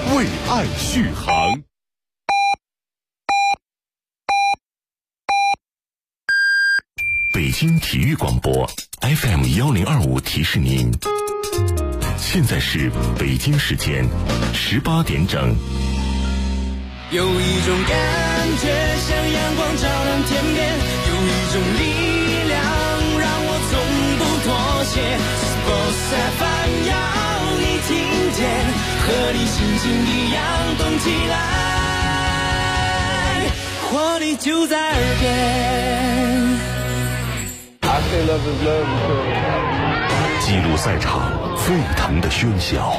为爱续航。北京体育广播 FM1025 提示您，现在是北京时间18点整。 有一种感觉像阳光照亮天边，有一种力量让我从不妥协。Sports FM 要你听见，和你心情一样动起来，活力就在耳边。 记录赛场沸腾的喧嚣，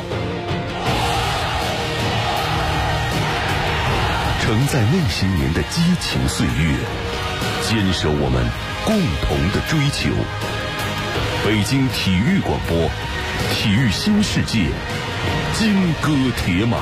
承载内心年的激情岁月，坚守我们共同的追求。北京体育广播，体育新世界，金戈铁马。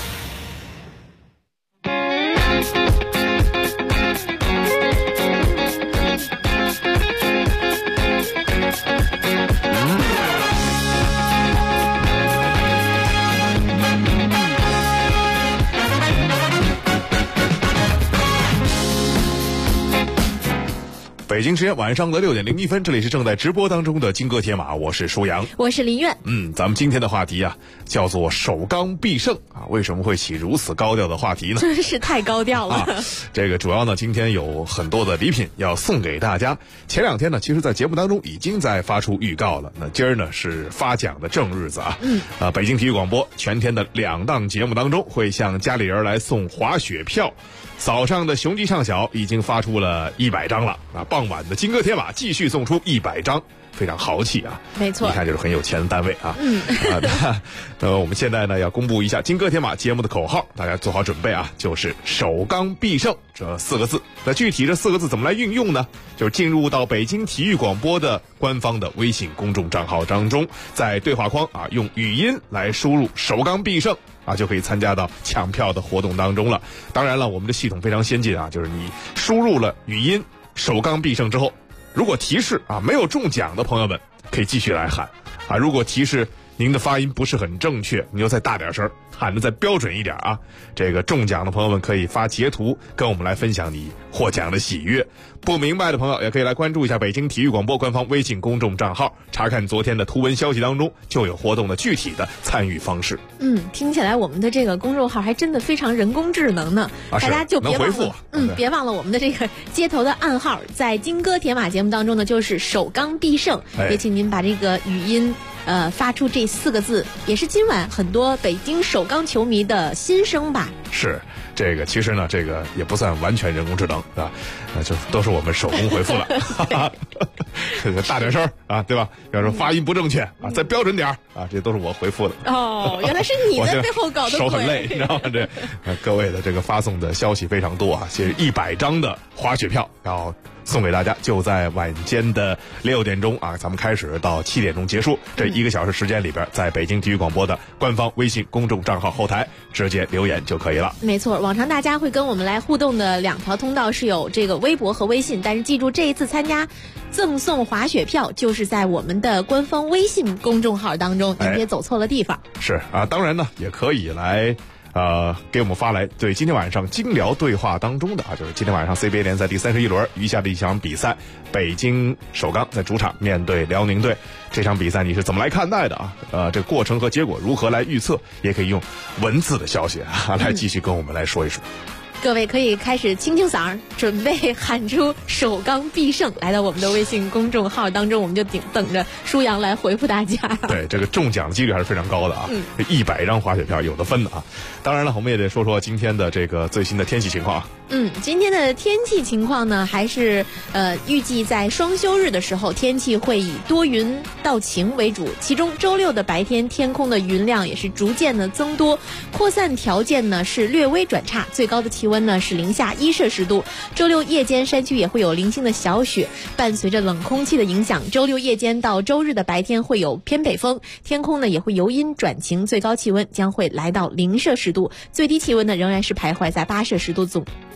北京时间晚上的6点01分，这里是正在直播当中的金戈铁马，我是舒阳， 我是林苑。 咱们今天的话题啊，叫做首钢必胜啊。为什么会起如此高调的话题呢？ 真是太高调了。 这个主要呢，今天有很多的礼品要送给大家。前2天呢，其实在节目当中已经在发出预告了。那今儿呢是发奖的正日子啊。北京体育广播全天的2档节目当中，会向家里人来送滑雪票。早上的雄鸡上小已经发出了100张了啊，傍晚的金戈铁马继续送出100张，非常豪气啊！ 没错， 一看就是很有钱的单位啊。我们现在呢要公布一下金戈铁马节目的口号，大家做好准备啊，就是首钢必胜这4个字。那具体这4个字怎么来运用呢？就是进入到北京体育广播的官方的微信公众账号当中，在对话框啊用语音来输入首钢必胜啊，就可以参加到抢票的活动当中了。当然了，我们的系统非常先进啊，就是你输入了语音首钢必胜之后，如果提示啊没有中奖的朋友们可以继续来喊啊，如果提示您的发音不是很正确，你就再大点声，喊得再标准一点啊。这个中奖的朋友们可以发截图跟我们来分享你获奖的喜悦。不明白的朋友也可以来关注一下北京体育广播官方微信公众账号，查看昨天的图文消息当中就有活动的具体的参与方式。 听起来我们的这个公众号还真的非常人工智能呢。大家就别忘了，别忘了我们的这个接头的暗号，在金戈铁马节目当中呢，就是首钢必胜。也请您把这个语音发出这4个字，也是今晚很多北京首钢球迷的心声吧。 是，这个其实呢，这个也不算完全人工智能啊，就都是我们手工回复的。大点声啊，对吧？要是发音不正确啊，再标准点啊，这都是我回复的。 原来是你在背后搞的鬼， 手很累，你知道吗？这各位的这个发送的消息非常多啊，其实100张的滑雪票要送给大家，就在晚间的6点钟啊，咱们开始到7点钟结束，这1个小时时间里边，在北京体育广播的官方微信公众账号后台直接留言就可以了。 没错，往常大家会跟我们来互动的2条通道是有这个微博和微信，但是记住这一次参加赠送滑雪票就是在我们的官方微信公众号当中，您别走错了地方。 是啊，当然呢也可以来给我们发来对今天晚上精聊对话当中的啊，就是今天晚上 CBA 联赛第31轮余下的一场比赛，北京首钢在主场面对辽宁队，这场比赛你是怎么来看待的啊？这个过程和结果如何来预测，也可以用文字的消息来继续跟我们来说一说。 各位可以开始清清嗓，准备喊出首钢必胜，来到我们的微信公众号当中，我们就等着舒阳来回复大家。 对，这个中奖的几率还是非常高的啊！100张滑雪票有的分的啊！当然了，我们也得说说今天的这个最新的天气情况啊。 今天的天气情况呢，还是预计在双休日的时候，天气会以多云到晴为主，其中周6的白天天空的云量也是逐渐的增多，扩散条件呢是略微转差，最高的气温呢是零下1摄氏度。周6夜间山区也会有零星的小雪，伴随着冷空气的影响，周6夜间到周日的白天会有偏北风，天空呢也会由阴转晴，最高气温将会来到0摄氏度，最低气温呢仍然是徘徊在8摄氏度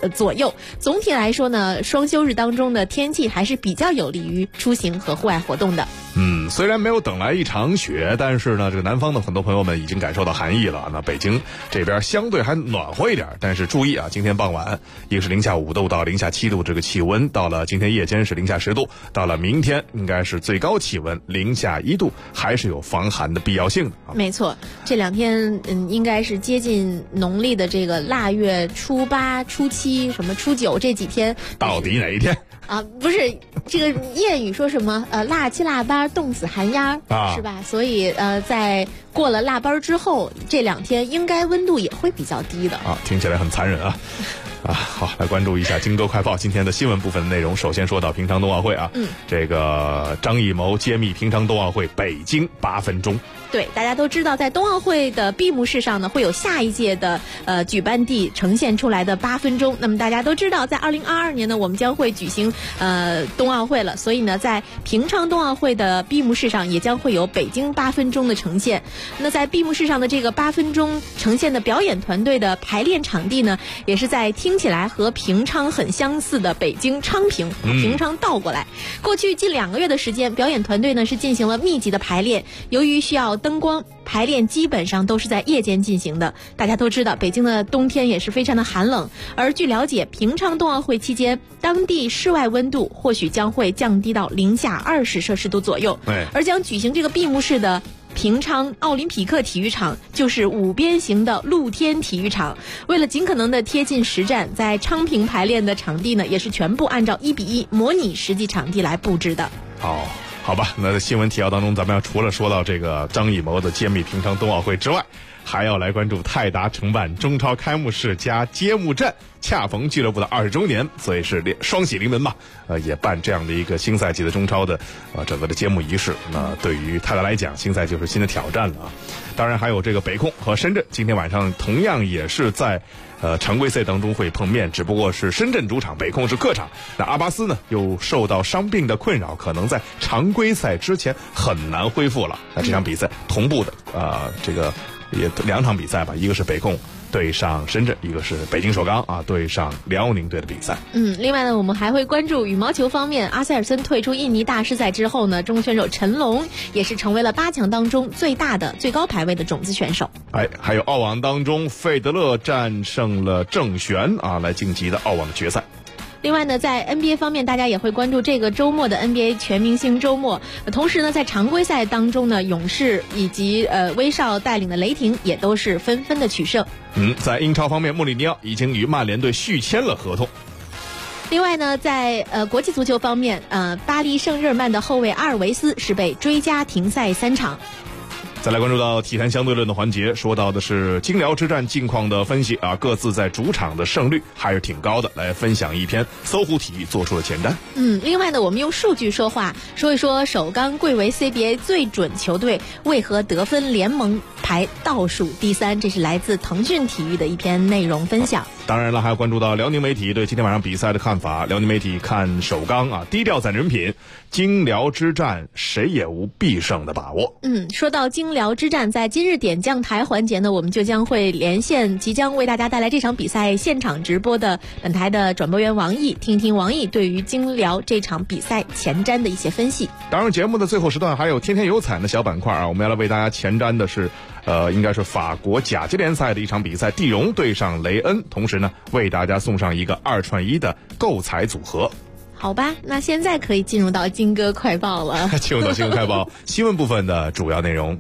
左右。总体来说呢，双休日当中的天气还是比较有利于出行和户外活动的。 虽然没有等来一场雪，但是呢，这个南方的很多朋友们已经感受到寒意了。那北京这边相对还暖和一点，但是注意啊，今天傍晚一个是零下5度到零下7度这个气温，到了今天夜间是零下10度，到了明天应该是最高气温零下1度，还是有防寒的必要性的啊。 没错，这2天应该是接近农历的这个腊月初8、初7、什么初9这几天， 到底哪一天？ 啊，不是这个谚语说什么腊7腊8冻死寒鸦是吧？所以在过了腊八之后，这2天应该温度也会比较低的啊，听起来很残忍啊。好，来关注一下金歌快报今天的新闻部分内容。首先说到平常冬奥会啊，这个张艺谋揭秘平常冬奥会北京8分钟。 对，大家都知道，在冬奥会的闭幕式上呢，会有下一届的举办地呈现出来的8分钟。那么大家都知道，在2022年呢，我们将会举行冬奥会了，所以呢，在平昌冬奥会的闭幕式上也将会有北京8分钟的呈现。那在闭幕式上的这个8分钟呈现的表演团队的排练场地呢，也是在听起来和平昌很相似的北京昌平，平昌倒过来。过去近2个月的时间，表演团队呢是进行了密集的排练，由于需要灯光，排练基本上都是在夜间进行的。大家都知道，北京的冬天也是非常的寒冷，而据了解，平昌冬奥会期间，当地室外温度或许将会降低到零下20摄氏度左右。而将举行这个闭幕式的平昌奥林匹克体育场就是5边形的露天体育场。为了尽可能的贴近实战，在昌平排练的场地呢，也是全部按照1:1模拟实际场地来布置的。 好吧，那在新闻提要当中，咱们要除了说到这个张艺谋的揭秘平昌冬奥会之外，还要来关注泰达承办中超开幕式加揭幕战，恰逢俱乐部的20周年，所以是双喜临门嘛。也办这样的一个新赛季的中超的整个的揭幕仪式。那对于泰达来讲，新赛季就是新的挑战了啊。当然还有这个北控和深圳，今天晚上同样也是在常规赛当中会碰面，只不过是深圳主场，北控是客场。那阿巴斯呢又受到伤病的困扰，可能在常规赛之前很难恢复了。那这场比赛同步的这个也2场比赛吧，一个是北控对上深圳，一个是北京首钢对上辽宁队的比赛。 另外呢，我们还会关注羽毛球方面，阿塞尔森退出印尼大师赛之后呢，中国选手陈龙也是成为了8强当中最大的最高排位的种子选手。 还有澳网当中，费德勒战胜了郑璇来晋级的澳网的决赛。 另外呢，在 NBA 方面，大家也会关注这个周末的 NBA 全明星周末。同时呢，在常规赛当中呢，勇士以及威少带领的雷霆也都是纷纷的取胜。 在英超方面，穆里尼奥已经与曼联队续签了合同。 另外呢，在国际足球方面，巴黎圣日耳曼的后卫阿尔维斯是被追加停赛3场。 再来关注到体坛相对论的环节，说到的是金辽之战近况的分析各自在主场的胜率还是挺高的，来分享一篇搜狐体育做出的前瞻。 另外呢，我们用数据说话，说一说首钢贵为 CBA 最准球队为何得分联盟排倒数第3，这是来自腾讯体育的一篇内容分享。 当然了，还要关注到辽宁媒体对今天晚上比赛的看法。辽宁媒体看首钢低调攒人品，金辽之战谁也无必胜的把握。 说到金辽之战，在今日点将台环节呢，我们就将会连线即将为大家带来这场比赛现场直播的本台的转播员王毅，听听王毅对于金辽这场比赛前瞻的一些分析。 当然，节目的最后时段还有天天有彩的小板块我们要来为大家前瞻的是应该是法国甲级联赛的一场比赛，蒂荣对上雷恩，同时呢为大家送上一个2串1的购彩组合。 好吧，那现在可以进入到金歌快报了。 进入到新闻快报新闻部分的主要内容。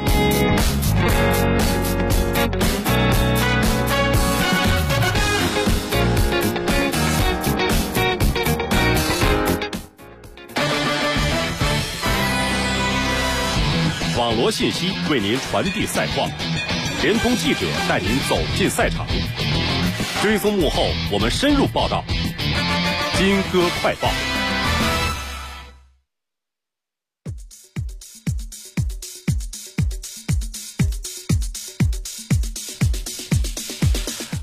网罗信息为您传递赛况，联通记者带您走进赛场，追踪幕后我们深入报道。金歌快报。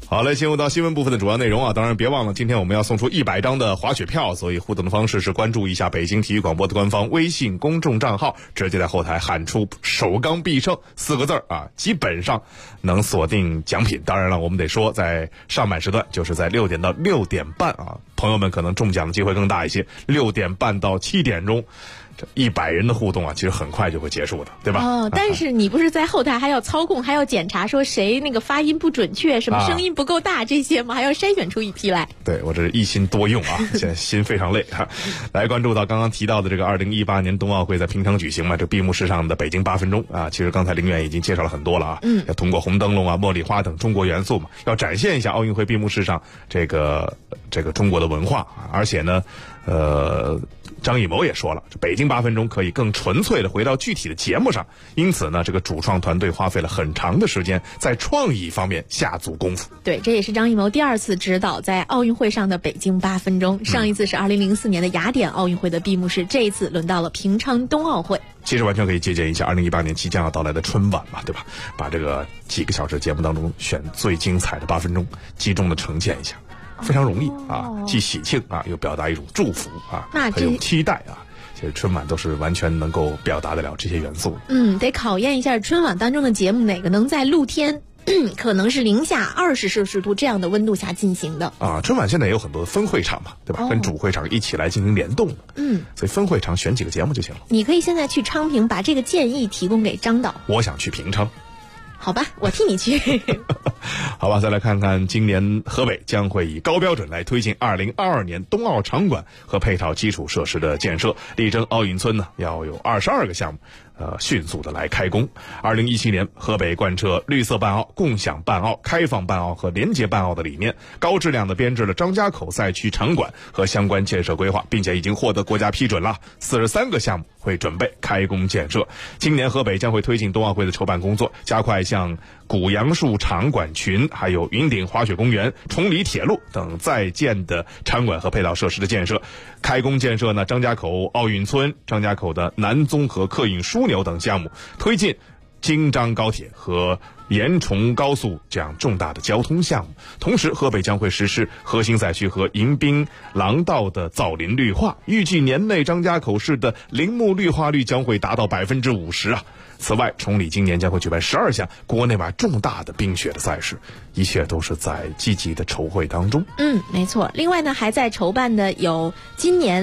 好嘞，进入到新闻部分的主要内容啊，当然别忘了，今天我们要送出100张的滑雪票，所以互动的方式是关注一下北京体育广播的官方微信公众账号，直接在后台喊出“首钢必胜”4个字啊，基本上能锁定奖品。当然了，我们得说，在上半时段，就是在6点到6点半啊，朋友们可能中奖机会更大一些，6点半到7点钟。这100人的互动啊，其实很快就会结束的，对吧？ 哦，但是你不是在后台还要操控，还要检查说谁那个发音不准确，什么声音不够大这些吗？还要筛选出一批来。 对，我这是一心多用啊，现在心非常累哈。来关注到刚刚提到的这个2018年冬奥会在平昌举行嘛，这闭幕式上的北京8分钟啊，其实刚才林远已经介绍了很多了啊，要通过红灯笼啊、茉莉花等中国元素嘛，要展现一下奥运会闭幕式上这个中国的文化，而且呢，张艺谋也说了，这北京8分钟可以更纯粹的回到具体的节目上，因此呢，这个主创团队花费了很长的时间在创意方面下足功夫。 对，这也是张艺谋第2次指导在奥运会上的北京8分钟，上一次是2004年的雅典奥运会的闭幕式，这一次轮到了平昌冬奥会。 其实完全可以借鉴一下2018年即将要到来的春晚嘛，对吧？把这个几个小时节目当中选最精彩的8分钟，集中的呈现一下。非常容易啊，既喜庆啊，又表达一种祝福啊，还有期待啊。其实春晚都是完全能够表达得了这些元素。 得考验一下春晚当中的节目哪个能在露天可能是零下20摄氏度这样的温度下进行的啊。春晚现在也有很多分会场嘛，对吧？跟主会场一起来进行联动的。所以分会场选几个节目就行了。 你可以现在去昌平把这个建议提供给张导。 我想去平昌。 好吧，我替你去。 好吧，再来看看今年河北将会以高标准来推进2022年冬奥场馆和配套基础设施的建设，力争奥运村呢要有22个项目迅速的来开工。2017年，河北贯彻绿色办奥、共享办奥、开放办奥和廉洁办奥的理念，高质量的编制了张家口赛区场馆和相关建设规划，并且已经获得国家批准了，43个项目会准备开工建设。今年河北将会推进冬奥会的筹办工作，加快像古杨树场馆群、还有云顶滑雪公园、崇礼铁路等在建的场馆和配套设施的建设。开工建设呢，张家口奥运村、张家口的南综合客运枢纽等项目，推进京张高铁和延崇高速这样重大的交通项目。同时，河北将会实施核心赛区和迎宾廊道的造林绿化，预计年内张家口市的林木绿化率将会达到50%啊。此外，崇礼今年将会举办12项国内外重大的冰雪的赛事，一切都是在积极的筹备当中。 没错。另外呢，还在筹办的有今年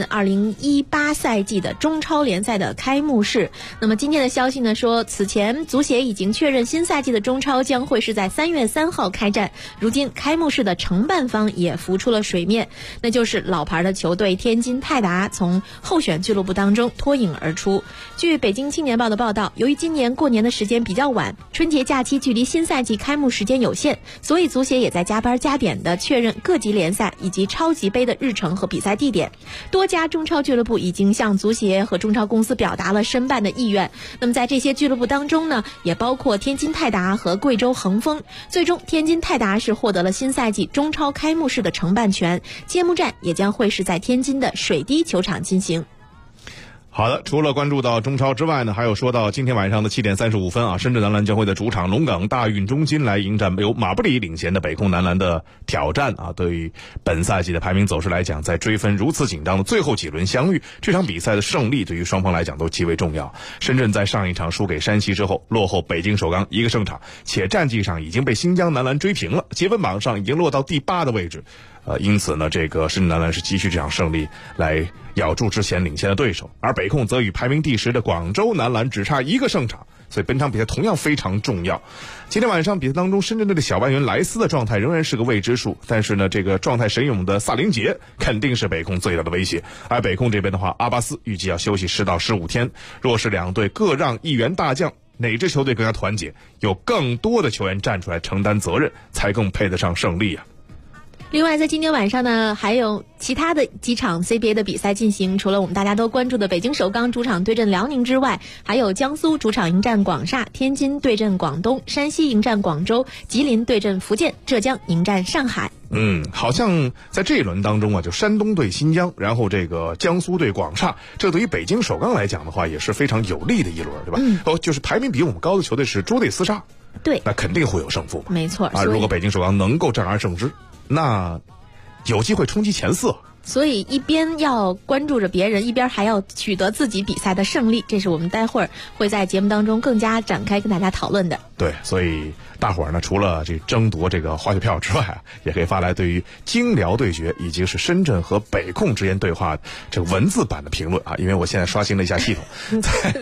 2018赛季的中超联赛的开幕式。那么今天的消息呢说，此前足协已经确认新赛季的中超将会是在3月3号开战。如今开幕式的承办方也浮出了水面，那就是老牌的球队天津泰达从候选俱乐部当中脱颖而出。据北京青年报的报道，由于今年过年的时间比较晚，春节假期距离新赛季开幕时间有限，所以足协也在加班加点的确认各级联赛以及超级杯的日程和比赛地点。多家中超俱乐部已经向足协和中超公司表达了申办的意愿。那么在这些俱乐部当中呢，也包括天津泰达和贵州恒丰。最终天津泰达是获得了新赛季中超开幕式的承办权，揭幕战也将会是在天津的水滴球场进行。 好的，除了关注到中超之外呢，还有说到今天晚上的7点35分啊，深圳男篮将会在主场龙岗大运中心来迎战由马布里领衔的北控男篮的挑战啊。对于本赛季的排名走势来讲，在追分如此紧张的最后几轮相遇，这场比赛的胜利对于双方来讲都极为重要。深圳在上一场输给山西之后，落后北京首钢1个胜场，且战绩上已经被新疆男篮追平了，积分榜上已经落到第8的位置。因此呢，这个深圳男篮是急需这场胜利来咬住之前领先的对手，而北控则与排名第10的广州男篮只差1个胜场，所以本场比赛同样非常重要。今天晚上比赛当中，深圳队的小外援莱斯的状态仍然是个未知数，但是呢，这个状态神勇的萨林杰肯定是北控最大的威胁。而北控这边的话，阿巴斯预计要休息10到15天。若是两队各让1员大将，哪支球队更加团结，有更多的球员站出来承担责任，才更配得上胜利啊。 另外在今天晚上呢，还有其他的几场 CBA 的比赛进行，除了我们大家都关注的北京首钢主场对阵辽宁之外，还有江苏主场迎战广厦，天津对阵广东，山西迎战广州，吉林对阵福建，浙江迎战上海。 好像在这一轮当中啊，就山东对新疆，然后这个江苏对广厦，这对于北京首钢来讲的话也是非常有利的一轮，对吧？就是排名比我们高的球队是捉对厮杀。 对， 那肯定会有胜负嘛。 没错啊，如果北京首钢能够战而胜之，那有机会冲击前4。 所以一边要关注着别人，一边还要取得自己比赛的胜利，这是我们待会儿会在节目当中更加展开跟大家讨论的。 对，所以大伙儿呢，除了这争夺这个滑雪票之外啊，也可以发来对于京辽对决以及是深圳和北控之间对话这个文字版的评论啊。因为我现在刷新了一下系统，在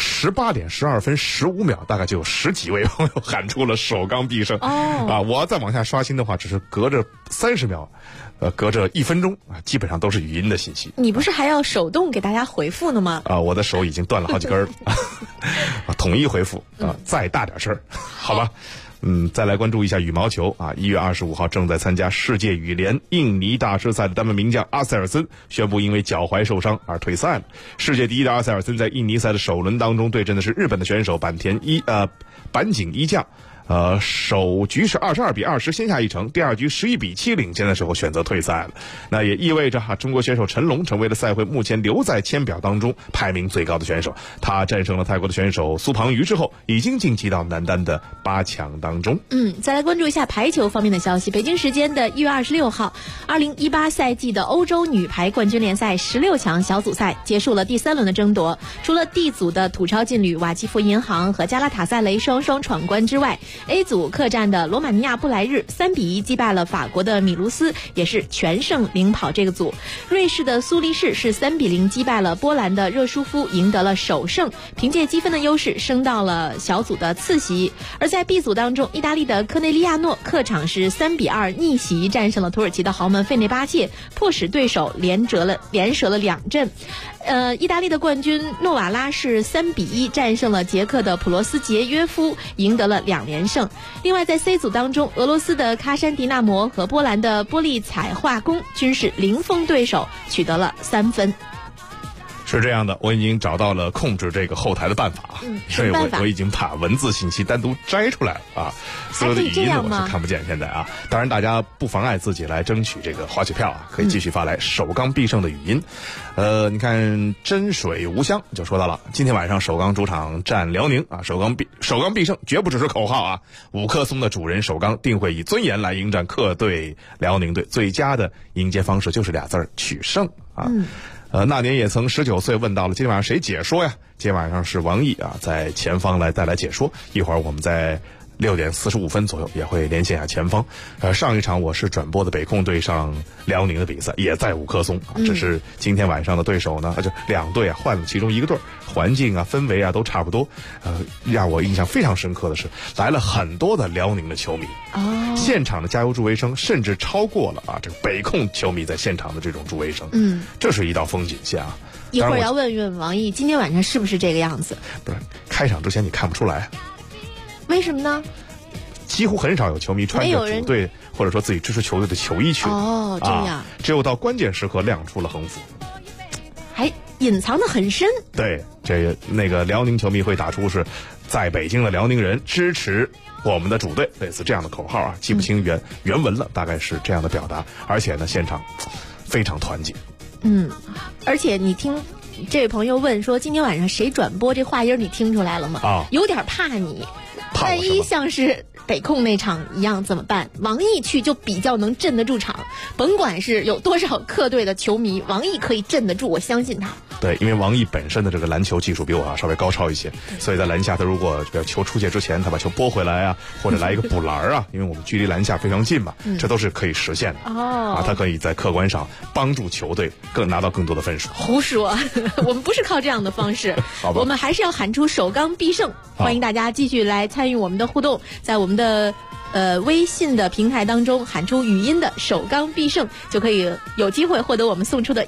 18点12分15秒，大概就有10几位朋友喊出了首钢必胜。啊，我再往下刷新的话，只是隔着30秒。隔着1分钟啊，基本上都是语音的信息。 你不是还要手动给大家回复呢吗？ 啊，我的手已经断了好几根了，统一回复啊，再大点声，好吧。再来关注一下羽毛球啊，1月25号正在参加世界羽联印尼大师赛的单门名将阿塞尔森宣布因为脚踝受伤而退赛了。世界第一的阿塞尔森在印尼赛的首轮当中对阵的是日本的选手坂井一将。首局是22比20先下一城，第2局11比7领先的时候选择退赛了。那也意味着中国选手陈龙成为了赛会目前留在签表当中排名最高的选手。他战胜了泰国的选手苏庞瑜之后，已经晋级到男单的8强当中。 再来关注一下排球方面的消息。北京时间的1月26号，2018赛季的欧洲女排冠军联赛16强小组赛结束了第3轮的争夺。除了 D 组的土超劲旅瓦基弗银行和加拉塔萨雷双双闯关之外，A 组客战的罗马尼亚布莱日3比1击败了法国的米卢斯，也是全胜领跑这个组。瑞士的苏黎世是3比0击败了波兰的热舒夫，赢得了首胜，凭借积分的优势升到了小组的次席。而在 B 组当中，意大利的科内利亚诺客场是3比2逆袭战胜了土耳其的豪门费内巴切，迫使对手连折了2阵。意大利的冠军诺瓦拉是3比1战胜了捷克的普罗斯捷约夫，赢得了2连胜。另外在 C 组当中，俄罗斯的喀山迪纳摩和波兰的波利采化工均是零封对手，取得了3分。 是这样的，我已经找到了控制这个后台的办法，所以我已经把文字信息单独摘出来了啊，所有的语音呢我是看不见现在啊。当然大家不妨碍自己来争取这个滑雪票啊，可以继续发来首钢必胜的语音。你看真水无香就说到了，今天晚上首钢主场战辽宁啊，首钢必胜绝不只是口号啊，五棵松的主人首钢定会以尊严来迎战客队辽宁队，最佳的迎接方式就是俩字儿，取胜啊。那年也曾19岁问到了今天晚上谁解说呀？今天晚上是王毅啊，在前方带来解说。一会儿我们在6点45分左右也会连线一下前方。上一场我是转播的北控对上辽宁的比赛，也在五棵松啊。只是今天晚上的对手呢，就两队啊换了其中一个队，环境啊氛围啊都差不多。让我印象非常深刻的是，来了很多的辽宁的球迷。现场的加油助威声甚至超过了这个北控球迷在现场的这种助威声。这是一道风景线啊。 一会儿要问问王毅，今天晚上是不是这个样子？ 不是，开场之前你看不出来。 为什么呢？ 几乎很少有球迷穿着主队或者说自己支持球队的球衣去。 这样。 只有到关键时刻亮出了横幅， 还隐藏得很深。 对，那个辽宁球迷会打出是在北京的辽宁人支持我们的主队，类似这样的口号啊，记不清原文了，大概是这样的表达。而且呢，现场非常团结。 而且你听这位朋友问说，今天晚上谁转播？这话音你听出来了吗？有点怕你。万一像是北控那场一样怎么办？王毅去就比较能镇得住场，甭管是有多少客队的球迷，王毅可以镇得住，我相信他。 对，因为王毅本身的这个篮球技术比我稍微高超一些，所以在篮下他如果球出界之前，他把球拨回来啊，或者来一个补篮啊，因为我们距离篮下非常近嘛，这都是可以实现的。他可以在客观上帮助球队拿到更多的分数。 胡说，我们不是靠这样的方式，我们还是要喊出首钢必胜。欢迎大家继续来参与我们的互动，在我们的微信的平台当中喊出语音的首钢必胜，就可以有机会获得我们送出的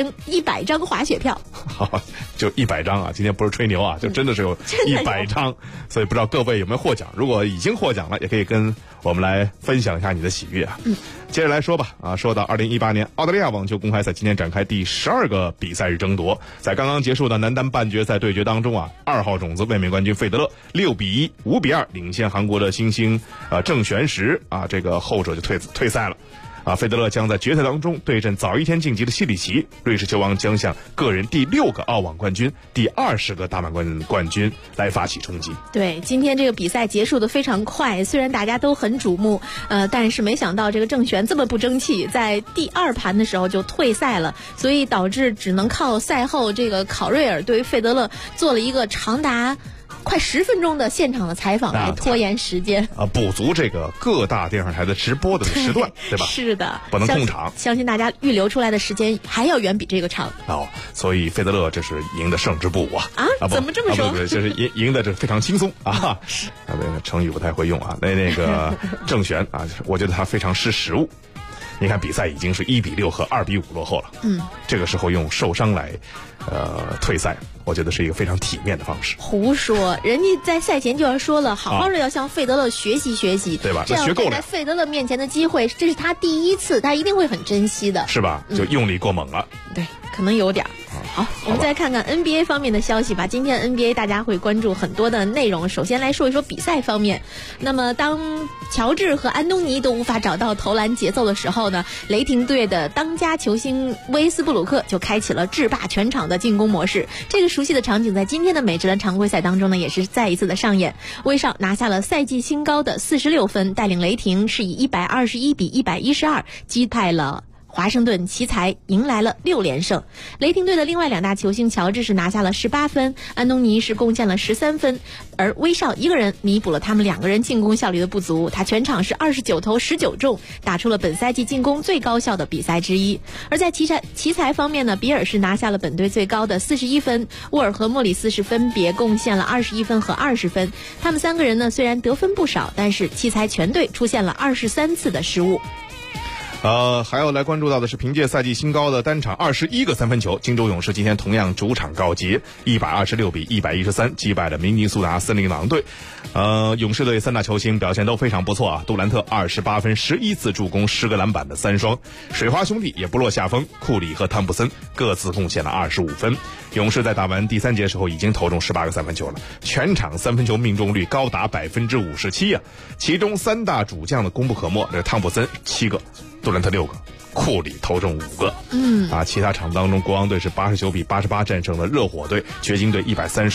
100张滑雪票。 好，就100张啊！今天不是吹牛啊，就真的是有100张，所以不知道各位有没有获奖。如果已经获奖了，也可以跟我们来分享一下你的喜悦啊。接着来说吧说到2018年澳大利亚网球公开赛今天展开第12个比赛日争夺，在刚刚结束的男单半决赛对决当中2号种子卫冕冠军费德勒6比1、5比2领先韩国的新星郑玄石这个后者就退赛了。 费德勒将在决赛当中对阵早一天晋级的西里奇，瑞士球王将向个人第6个澳网冠军、第20个大满贯冠军来发起冲击。 对，今天这个比赛结束的非常快，虽然大家都很瞩目，但是没想到这个郑璇这么不争气，在第2盘的时候就退赛了，所以导致只能靠赛后这个考瑞尔对于费德勒做了一个长达快10分钟的现场的采访来拖延时间补足这个各大电视台的直播的时段，对吧？ 是的， 不能控场， 相信大家预留出来的时间还要远比这个长所以费德勒这是赢得胜之不武怎么这么说？ 不，就是赢得这非常轻松那个成语不太会用那个郑璇我觉得他非常识时务。你看比赛已经是1-6和2-5落后了，这个时候用受伤来退赛，我觉得是一个非常体面的方式。 胡说，人家在赛前就要说了，好好的要向费德勒学习学习， 对吧？ 这样在费德勒面前的机会，这是他第一次，他一定会很珍惜的， 是吧？就用力过猛了， 对，可能有点。好，我们再看看 NBA 方面的消息吧。今天 NBA 大家会关注很多的内容，首先来说一说比赛方面。那么当乔治和安东尼都无法找到投篮节奏的时候呢，雷霆队的当家球星威斯布鲁克就开启了制霸全场的进攻模式。这个熟悉的场景在今天的美职篮常规赛当中呢，也是再一次的上演。威少拿下了赛季新高的46分，带领雷霆是以121-112击败了华盛顿奇才，迎来了6连胜。雷霆队的另外2大球星乔治是拿下了18分，安东尼是贡献了13分，而威少一个人弥补了他们2个人进攻效率的不足，他全场是29投19中，打出了本赛季进攻最高效的比赛之一。而在奇才方面呢，比尔是拿下了本队最高的41分，沃尔和莫里斯是分别贡献了21分和20分。他们3个人呢虽然得分不少，但是奇才全队出现了23次的失误。 还要来关注到的是凭借赛季新高的单场21个3分球，金州勇士今天同样主场告捷，126-113击败了明尼苏达森林狼队。勇士队3大球星表现都非常不错杜兰特28分11次助攻10个篮板的3双，水花兄弟也不落下风，库里和汤普森各自贡献了25分。勇士在打完第3节时候已经投中18个3分球了，全场3分球命中率高达57%其中3大主将的功不可没，这汤普森7个，杜兰特6个，库里投中5个。其他场当中，国王队是89-88战胜了热火队，掘金队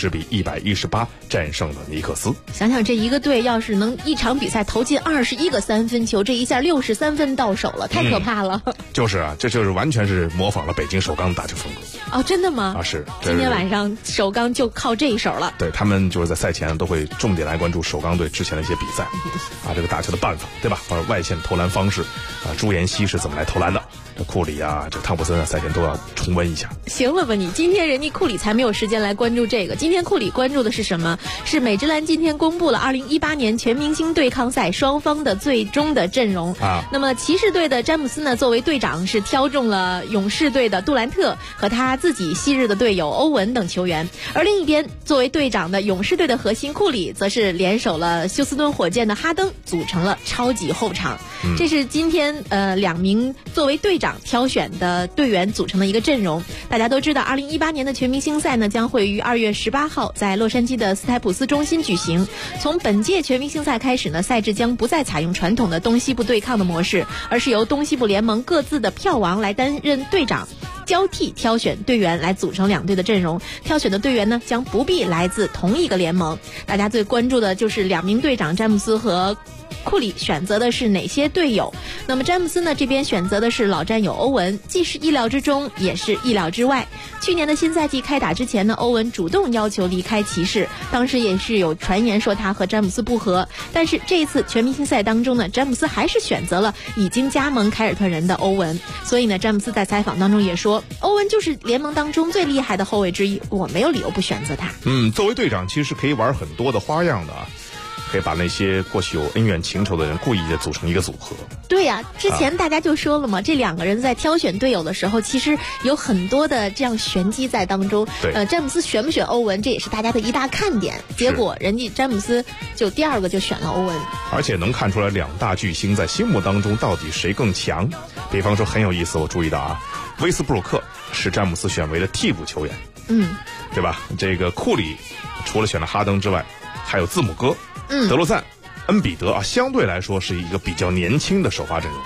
130-118战胜了尼克斯。 想想这一个队要是能一场比赛投进21个3分球，这一下63分到手了，太可怕了。 就是这就是完全是模仿了北京首钢的打球风格。 真的吗？ 是。 今天晚上首钢就靠这一手了。 对，他们就是在赛前都会重点来关注首钢队之前的一些比赛这个打球的办法，对吧？外线投篮方式朱延熙是怎么来投篮的？这库里这汤普森赛前都要重温一下。 行了吧你，今天人家库里才没有时间来关注这个。今天库里关注的是什么？是美职篮今天公布了2018年全明星对抗赛双方的最终的阵容那么骑士队的詹姆斯呢，作为队长是挑中了勇士队的杜兰特和他自己昔日的队友欧文等球员，而另一边作为队长的勇士队的核心库里则是联手了休斯敦火箭的哈登，组成了超级后场。这是今天2名作为队长挑选的队员组成的一个阵容。大家都知道2018年的全明星赛呢将会于2月18号在洛杉矶的斯台普斯中心举行。从本届全明星赛开始呢，赛制将不再采用传统的东西部对抗的模式，而是由东西部联盟各自的票王来担任队长，交替挑选队员来组成2队的阵容。挑选的队员呢将不必来自同一个联盟。大家最关注的就是2名队长詹姆斯和库里选择的是哪些队友。那么詹姆斯呢这边选择的是老战友欧文，既是意料之中也是意料之外。去年的新赛季开打之前呢，欧文主动要求离开骑士，当时也是有传言说他和詹姆斯不和，但是这一次全明星赛当中呢，詹姆斯还是选择了已经加盟凯尔特人的欧文。所以呢，詹姆斯在采访当中也说，欧文就是联盟当中最厉害的后卫之一，我没有理由不选择他。 作为队长其实是可以玩很多的花样的可以把那些过去有恩怨情仇的人故意的组成一个组合。 对呀，之前大家就说了嘛，这2个人在挑选队友的时候，其实有很多的这样玄机在当中。詹姆斯选不选欧文，这也是大家的一大看点。结果人家詹姆斯就第2个就选了欧文， 而且能看出来2大巨星在心目当中到底谁更强。比方说很有意思，我注意到威斯布鲁克是詹姆斯选为的替补球员，对吧？这个库里除了选了哈登之外，还有字母哥。德罗赞、恩比德相对来说是一个比较年轻的首发阵容。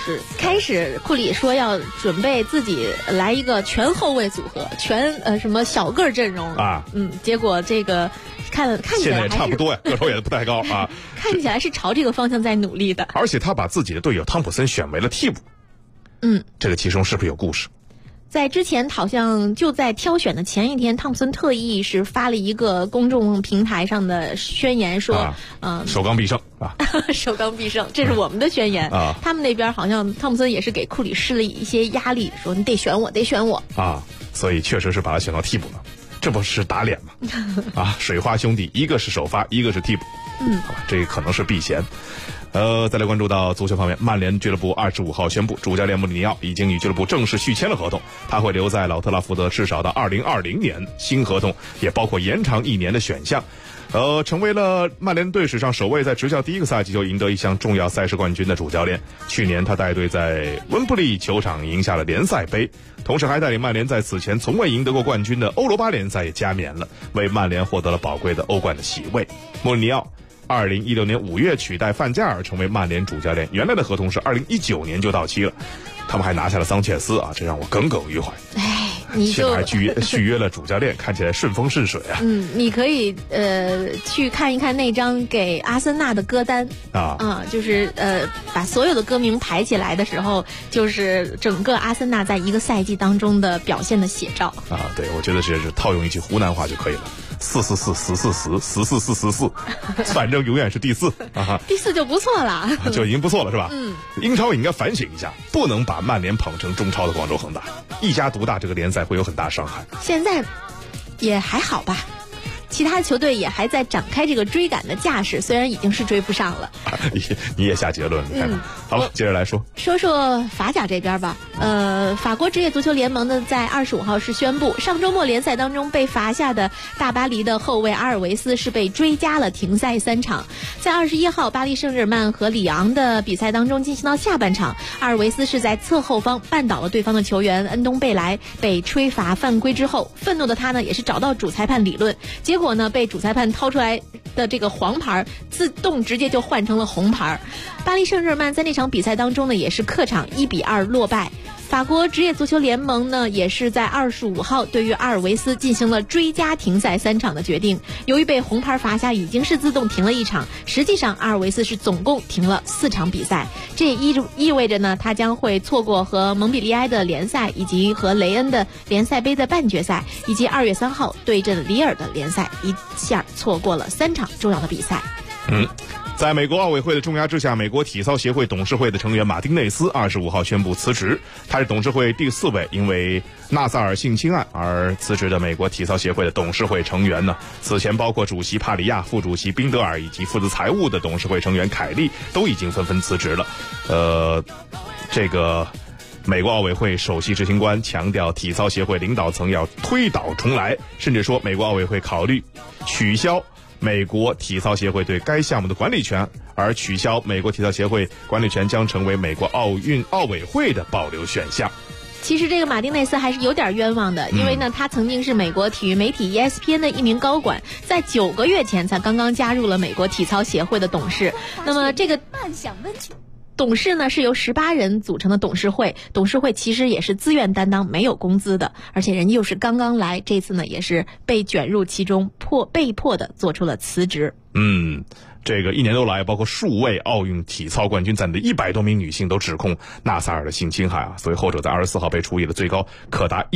是开始库里说要准备自己来一个全后卫组合，全什么小个阵容啊，结果这个看起来现在也差不多呀，个头也不太高啊， 看起来是朝这个方向在努力的。 而且他把自己的队友汤普森选为了替补，这个其中是不是有故事？ 在之前好像就在挑选的前一天，汤普森特意是发了一个公众平台上的宣言说， 首钢必胜啊， 首钢必胜，这是我们的宣言啊。他们那边好像汤普森也是给库里施了一些压力，说你得选我，得选我啊，所以确实是把他选到替补了，这不是打脸吗？啊，水花兄弟一个是首发，一个是替补，好吧，这可能是避嫌。再来关注到足球方面，曼联俱乐部25号宣布，主教练穆里尼奥已经与俱乐部正式续签了合同，他会留在老特拉福德至少到2020年，新合同也包括延长1年的选项。成为了曼联队史上首位在执教第一个赛季就赢得一项重要赛事冠军的主教练。去年他带队在温布利球场赢下了联赛杯，同时还带领曼联在此前从未赢得过冠军的欧罗巴联赛也加冕了，为曼联获得了宝贵的欧冠的席位。穆里尼奥2016年5月取代范加尔成为曼联主教练，原来的合同是2019年就到期了，他们还拿下了桑切斯啊，这让我耿耿于怀。 你就还续约了主教练，看起来顺风顺水啊。 你可以去看一看那张给阿森纳的歌单就是把所有的歌名排起来的时候，就是整个阿森纳在一个赛季当中的表现的写照啊。对，我觉得是套用一句湖南话就可以了。44410441444，反正永远是第4啊！ 第4就不错了， 就已经不错了，是吧？英超应该反省一下，不能把曼联捧成中超的广州恒大，一家独大这个联赛会有很大伤害。 现在也还好吧，其他球队也还在展开这个追赶的架势，虽然已经是追不上了。 你也下结论，你看看。好了，接着来说法甲这边吧。法国职业足球联盟呢，在25号是宣布，上周末联赛当中被罚下的大巴黎的后卫阿尔维斯是被追加了停赛3场。在21号巴黎圣日耳曼和里昂的比赛当中进行到下半场，阿尔维斯是在侧后方绊倒了对方的球员恩东贝莱，被吹罚犯规之后，愤怒的他呢也是找到主裁判理论，结果呢被主裁判掏出来的这个黄牌自动直接就换成了红牌。巴黎圣日耳曼在那场比赛当中呢也是客场1-2落败。法国职业足球联盟呢也是在25号对于阿尔维斯进行了追加停赛3场的决定，由于被红牌罚下已经是自动停了1场，实际上阿尔维斯是总共停了4场比赛，这也意味着呢他将会错过和蒙彼利埃的联赛，以及和雷恩的联赛杯的半决赛，以及2月3号对阵里尔的联赛，一下错过了3场重要的比赛。 在美国奥委会的重压之下，美国体操协会董事会的成员马丁内斯25号宣布辞职，他是董事会第4位因为纳萨尔性侵案而辞职的美国体操协会的董事会成员呢。此前包括主席帕里亚、副主席宾德尔以及负责财务的董事会成员凯利都已经纷纷辞职了。这个美国奥委会首席执行官强调，体操协会领导层要推倒重来，甚至说美国奥委会考虑取消美国体操协会对该项目的管理权，而取消美国体操协会管理权将成为美国奥委会的保留选项。 其实这个马丁内斯还是有点冤枉的，因为呢他曾经是美国体育媒体 ESPN 的一名高管，在9个月前才刚刚加入了美国体操协会的董事。那么这个董事呢是由18人组成的董事会，董事会其实也是自愿担当，没有工资的，而且人又是刚刚来，这次呢也是被卷入其中，被迫的做出了辞职。 这个1年多来，包括数位奥运体操冠军在内的100多名女性都指控纳萨尔的性侵害啊，所以后者在24号被处以了最高可达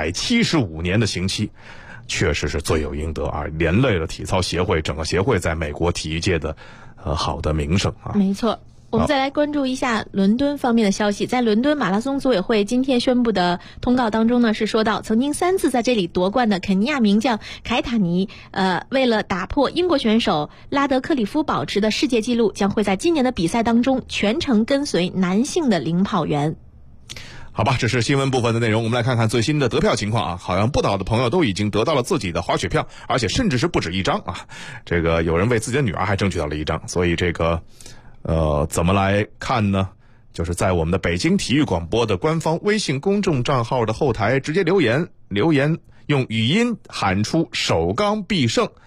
175年的刑期，确实是罪有应得啊，连累了体操协会整个协会在美国体育界的好的名声啊。 没错。我们再来关注一下伦敦方面的消息。在伦敦马拉松组委会今天宣布的通告当中呢，是说到曾经3次在这里夺冠的肯尼亚名将凯塔尼，为了打破英国选手拉德克里夫保持的世界纪录，将会在今年的比赛当中全程跟随男性的领跑员。 好吧，这是新闻部分的内容。我们来看看最新的得票情况啊，好像不少的朋友都已经得到了自己的滑雪票，而且甚至是不止1张啊。这个有人为自己的女儿还争取到了1张，所以这个怎么来看呢？就是在我们的北京体育广播的官方微信公众账号的后台直接留言用语音喊出首钢必胜，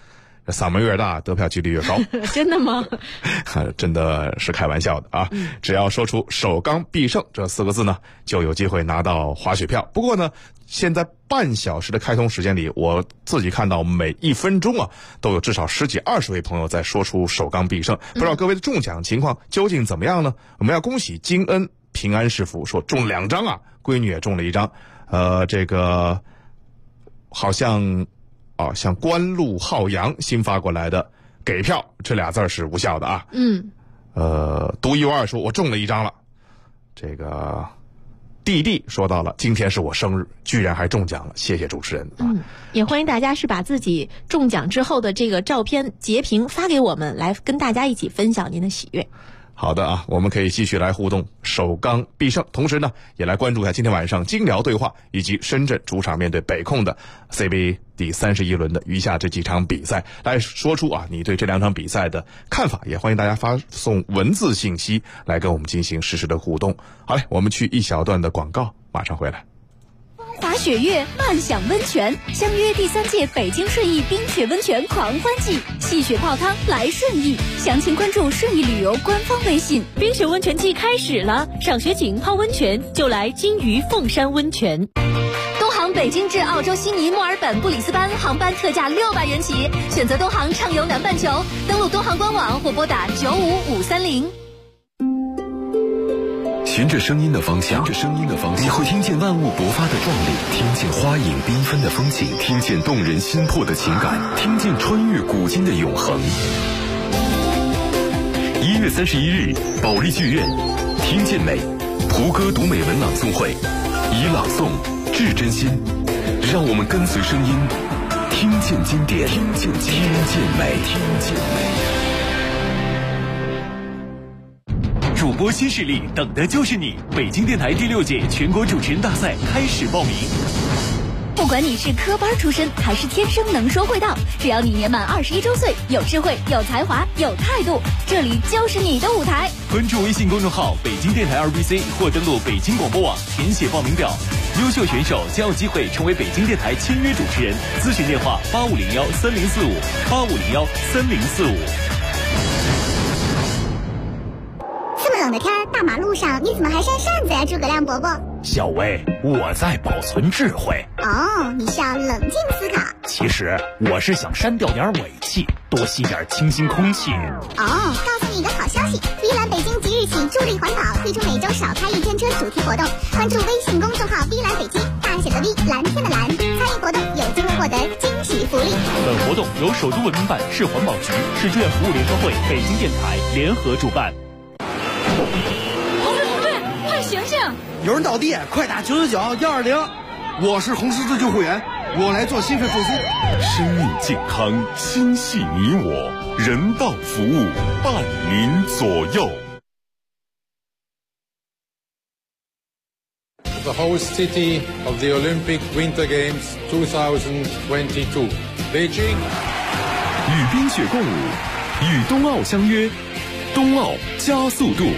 嗓门越大，得票几率越高。 真的吗？ 真的是开玩笑的啊！只要说出首钢必胜这4个字呢，就有机会拿到滑雪票。不过呢，现在半小时的开通时间里，我自己看到每1分钟啊，都有至少10几20位朋友在说出首钢必胜。不知道各位的中奖情况究竟怎么样呢？我们要恭喜金恩平安师傅说中2张啊，闺女也中了1张。这个好像像官路浩洋新发过来的给票这俩字是无效的啊。独一无二说我中了1张了。这个弟弟说到了今天是我生日，居然还中奖了，谢谢主持人。 也欢迎大家是把自己中奖之后的这个照片截屏发给我们，来跟大家一起分享您的喜悦。 好的啊，我们可以继续来互动首钢必胜，同时呢也来关注一下今天晚上金辽对话以及深圳主场面对北控的 CBA 第31轮的余下这几场比赛，来说出你对这2场比赛的看法，也欢迎大家发送文字信息来跟我们进行实时的互动。好嘞，我们去一小段的广告，马上回来。 华雪月漫享温泉，相约第3届北京顺义冰雪温泉狂欢季，戏雪泡汤来顺义，详情关注顺义旅游官方微信。 冰雪温泉季开始了，赏雪景泡温泉就来金鱼凤山温泉。 东航北京至澳洲悉尼、墨尔本、布里斯班航班特价600元起，选择东航畅游南半球，登录东航官网或拨打95530。 循着声音的方向，你会听见万物勃发的壮丽，听见花影缤纷的风景，听见动人心魄的情感，听见穿越古今的永恒。1月31日，保利剧院，听见美，胡歌读美文朗诵会，以朗诵致真心，让我们跟随声音，听见经典，听见美。 主播新势力，等的就是你！北京电台第6届全国主持人大赛开始报名。 不管你是科班出身还是天生能说会道，只要你年满21周岁，有智慧、有才华、有态度，这里就是你的舞台。 关注微信公众号北京电台2BC 或登录北京广播网填写报名表，优秀选手将有机会成为北京电台签约主持人。咨询电话8501304585013045。 这么冷的天，大马路上你怎么还扇扇子呀，诸葛亮伯伯？ 小薇，我在保存智慧。 哦，你是要冷静思考。 其实我是想删掉点尾气，多吸点清新空气。 哦，告诉你一个好消息，碧蓝北京即日起助力环保，推出每周少开1天车主题活动。关注微信公众号碧蓝北京，大写的 V， 蓝天的蓝，参与活动有机会获得惊喜福利。 本活动由首都文明办、市环保局、市志愿服务联合会、北京电台联合主办。 同志，快醒醒！ 有人倒地，快打999-120。我是红十字救护员，我来做心肺复苏。 生命健康，心系你我，人道服务伴您左右。 The host city of the Olympic Winter Games 2022, Beijing。 与冰雪共舞，与冬奥相约，冬奥加速度。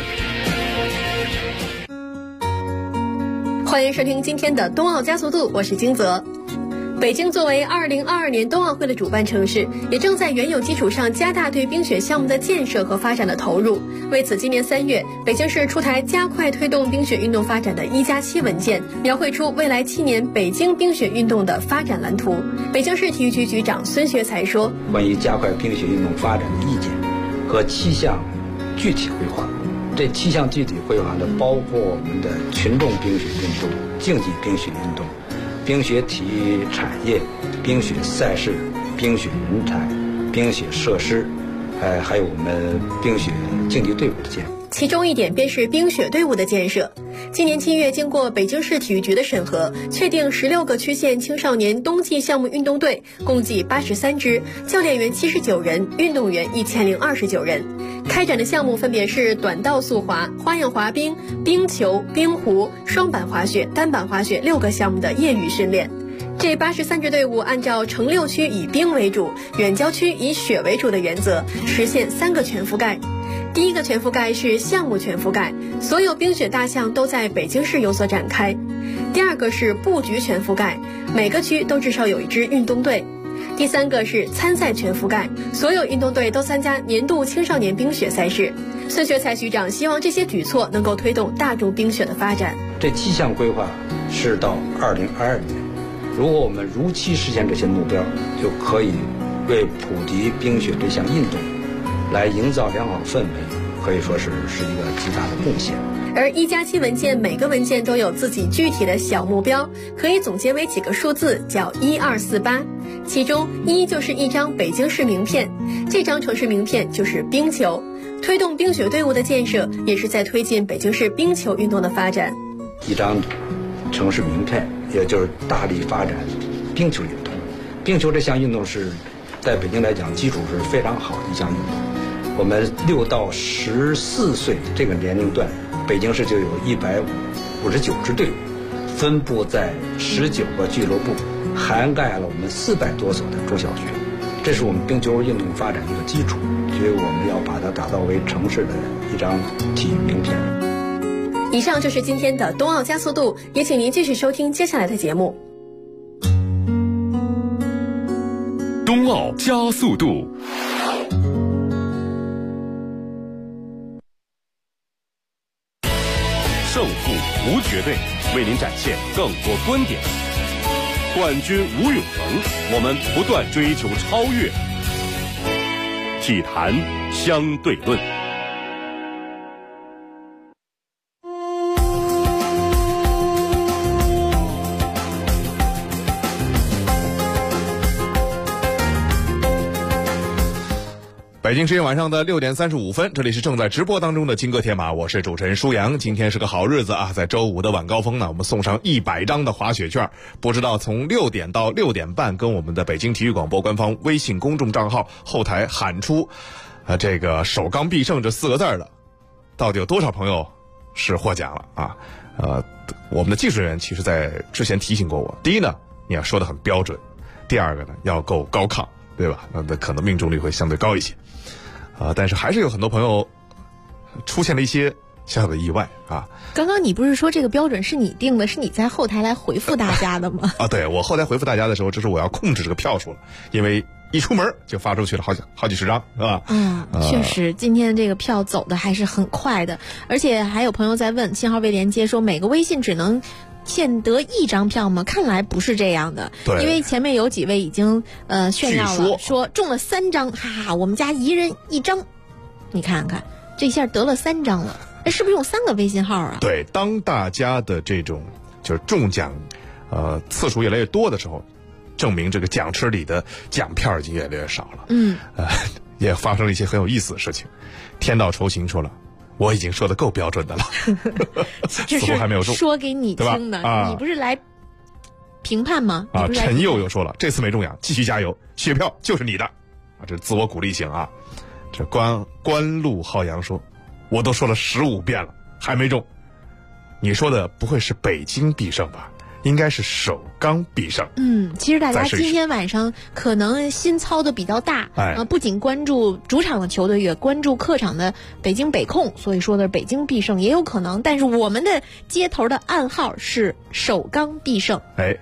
欢迎收听今天的冬奥加速度，我是金泽。北京作为2022年冬奥会的主办城市，也正在原有基础上加大对冰雪项目的建设和发展的投入。为此，今年3月，北京市出台加快推动冰雪运动发展的1+7文件，描绘出未来7年北京冰雪运动的发展蓝图。北京市体育局局长孙学才说：“ 关于加快冰雪运动发展的意见和7项具体规划。这7项具体规划呢，包括我们的群众冰雪运动、竞技冰雪运动、冰雪体育产业、冰雪赛事、冰雪人才、冰雪设施，还有我们冰雪竞技队伍的建设。 其中一点便是冰雪队伍的建设。今年7月，经过北京市体育局的审核，确定16个区县青少年冬季项目运动队，共计83支，教练员79人，运动员1029人。开展的项目分别是短道速滑、花样滑冰、冰球、冰壶、双板滑雪、单板滑雪6个项目的业余训练。这83支队伍按照城6区以冰为主，远郊区以雪为主的原则，实现3个全覆盖。第一个全覆盖是项目全覆盖，所有冰雪大项都在北京市有所展开。第二个是布局全覆盖，每个区都至少有1支运动队。 第3个是参赛全覆盖，所有运动队都参加年度青少年冰雪赛事。孙学才局长希望这些举措能够推动大众冰雪的发展。 这7项规划是到2022年，如果我们如期实现这些目标，就可以为普及冰雪这项运动来营造良好氛围，可以说是一个极大的贡献。 而1+7文件每个文件都有自己具体的小目标，可以总结为几个数字，叫1248。其中1就是一张北京市名片，这张城市名片就是冰球。推动冰雪队伍的建设，也是在推进北京市冰球运动的发展。 一张城市名片，也就是大力发展冰球运动。冰球这项运动是在北京来讲基础是非常好的一项运动。我们6到14岁这个年龄段，北京市就有159支队伍，分布在19个俱乐部，涵盖了我们400多所的中小学。这是我们冰球运动发展的一个基础，所以我们要把它打造为城市的一张体育名片。 以上就是今天的冬奥加速度，也请您继续收听接下来的节目。 冬奥加速度。 胜负无绝对，为您展现更多观点。冠军无永恒，我们不断追求超越。体坛相对论。 北京时间晚上的6点35分，这里是正在直播当中的金戈铁马，我是主持人舒阳。今天是个好日子啊，在周5的晚高峰呢，我们送上100张的滑雪券。不知道从6点到6点半，跟我们的北京体育广播官方微信公众账号后台喊出这个首钢必胜这4个字的，到底有多少朋友是获奖了啊？我们的技术人员其实在之前提醒过我，第一呢，你要说得很标准；第二个呢，要够高亢，对吧？那可能命中率会相对高一些。但是还是有很多朋友出现了一些小小的意外啊。 刚刚你不是说这个标准是你定的，是你在后台来回复大家的吗？ 对，我后台回复大家的时候，这是我要控制这个票数了，因为一出门就发出去了好几十张，是吧？ 确实，今天这个票走的还是很快的，而且还有朋友在问，信号未连接，说每个微信只能限得1张票吗？看来不是这样的，因为前面有几位已经炫耀了，说中了3张，哈哈，我们家一人1张，你看看这下得了3张了，是不是用3个微信号啊？ 对，当大家的这种就是中奖次数越来越多的时候，证明这个奖池里的奖票已经越来越少了。也发生了一些很有意思的事情。天道酬勤说了，我已经说的够标准的了，似乎还没有中， 说给你听的，你不是来评判吗？ 陈佑又说了，这次没中奖，继续加油，雪票就是你的这是自我鼓励型啊。这关路浩洋说，我都说了15遍了，还没中。你说的不会是北京必胜吧？应该是首钢必胜。 其实大家今天晚上可能心操的比较大，不仅关注主场的球队，也关注客场的北京北控，所以说的北京必胜也有可能。但是我们的接头的暗号是首钢必胜。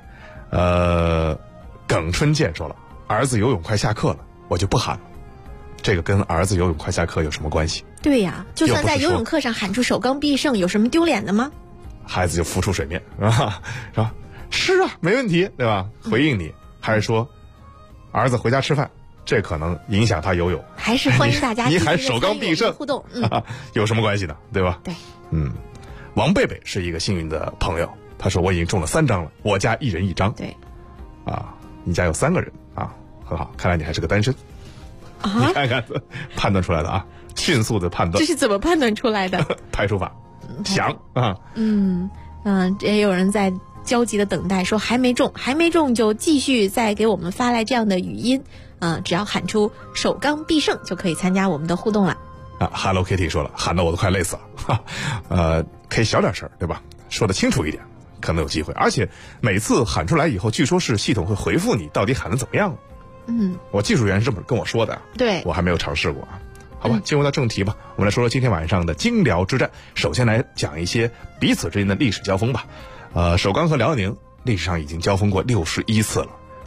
耿春健说了，儿子游泳快下课了，我就不喊了。这个跟儿子游泳快下课有什么关系？ 对呀，就算在游泳课上喊出首钢必胜，有什么丢脸的吗？ 孩子就浮出水面，是吧？是啊，没问题，对吧？回应你，还是说儿子回家吃饭，这可能影响他游泳。 还是欢迎大家你喊首钢必胜互动， 有什么关系呢？对吧？ 对， 王贝贝是一个幸运的朋友，他说我已经中了3张了，我家1人1张。 对， 你家有3个人啊，很好，看来你还是个单身。你看看判断出来的啊，迅速的判断。 这是怎么判断出来的？ 排除法，想啊。 也有人在焦急的等待，说还没中就继续再给我们发来这样的语音，只要喊出首钢必胜就可以参加我们的互动了。 Hello Kitty 说了，喊得我都快累死了。可以小点声，对吧？说得清楚一点，可能有机会。而且每次喊出来以后，据说是系统会回复你到底喊得怎么样。我技术员是这么跟我说的， 对， 我还没有尝试过啊。好吧，进入到正题吧，我们来说说今天晚上的京辽之战。首先来讲一些彼此之间的历史交锋吧。首钢和辽宁历史上已经交锋过61次了，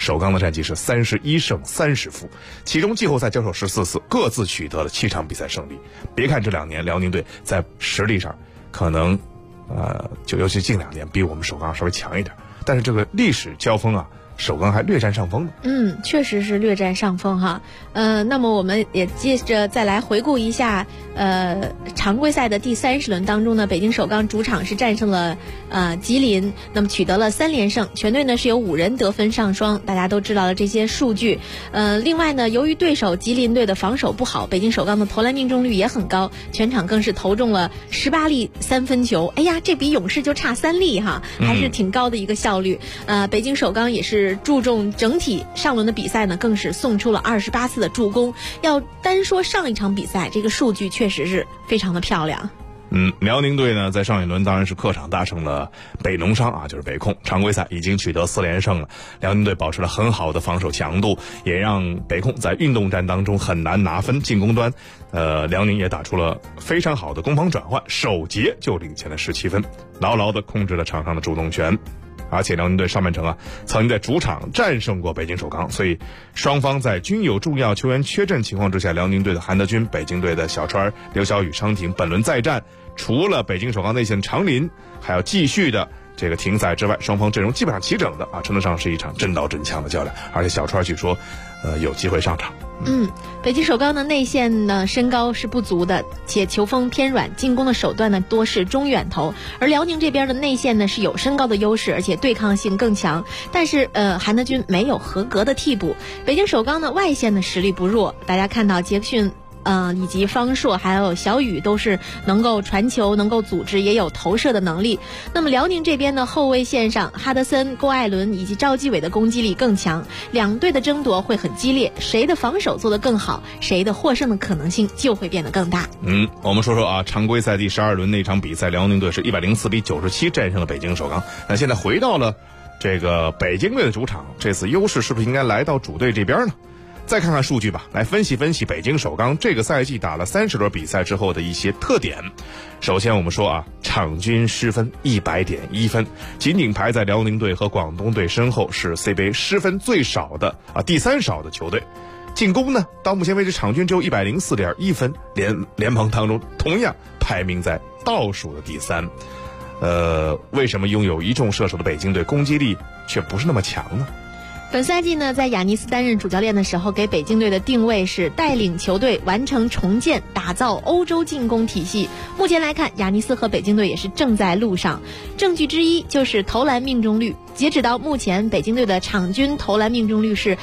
首钢的战绩是31胜30负，其中季后赛交手14次，各自取得了7场比赛胜利。别看这2年辽宁队在实力上可能就尤其近2年比我们首钢稍微强一点，但是这个历史交锋啊，首钢还略占上风的。 确实是略占上风哈。那么我们也接着再来回顾一下，常规赛的第30轮当中呢，北京首钢主场是战胜了吉林，那么取得了3连胜，全队呢是有5人得分上双，大家都知道了这些数据。另外呢，由于对手吉林队的防守不好，北京首钢的投篮命中率也很高，全场更是投中了18粒3分球。哎呀，这比勇士就差3粒哈，还是挺高的一个效率。北京首钢也是注重整体，上轮的比赛呢更是送出了28次的助攻。要单说上一场比赛，这个数据确实是非常的漂亮。 辽宁队呢在上一轮当然是客场大胜了北农商啊，就是北控，常规赛已经取得4连胜了。辽宁队保持了很好的防守强度，也让北控在运动战当中很难拿分。进攻端辽宁也打出了非常好的攻防转换，首节就领先了17分，牢牢地控制了场上的主动权。而且辽宁队上半程曾经在主场战胜过北京首钢，所以双方在均有重要球员缺阵情况之下，辽宁队的韩德君、北京队的小川、刘晓宇、商挺本轮再战，除了北京首钢内线常林还要继续的这个停赛之外，双方阵容基本上齐整的称得上是一场真刀真枪的较量。而且小川据说有机会上场。 北京首钢的内线呢身高是不足的，且球风偏软，进攻的手段呢多是中远投。而辽宁这边的内线呢是有身高的优势，而且对抗性更强，但是韩德君没有合格的替补。北京首钢的外线的实力不弱，大家看到杰克逊以及方硕还有小雨都是能够传球，能够组织，也有投射的能力。那么辽宁这边呢，后卫线上哈德森、郭艾伦以及赵继伟的攻击力更强，两队的争夺会很激烈，谁的防守做得更好，谁的获胜的可能性就会变得更大。 我们说说常规赛第12轮那场比赛，辽宁队是104比97战胜了北京首钢。那现在回到了这个北京队的主场，这次优势是不是应该来到主队这边呢？再看看数据吧，来分析分析北京首钢这个赛季打了30轮比赛之后的一些特点。首先我们说场均失分100.1分，仅仅排在辽宁队和广东队身后，是 CBA 失分最少的第3少的球队。进攻呢，到目前为止场均只有104.1分，联盟当中同样排名在倒数的第3。为什么拥有一众射手的北京队攻击力却不是那么强呢？ 本赛季呢，在亚尼斯担任主教练的时候，给北京队的定位是带领球队完成重建，打造欧洲进攻体系。目前来看，亚尼斯和北京队也是正在路上。证据之一就是投篮命中率，截止到目前，北京队的场均投篮命中率是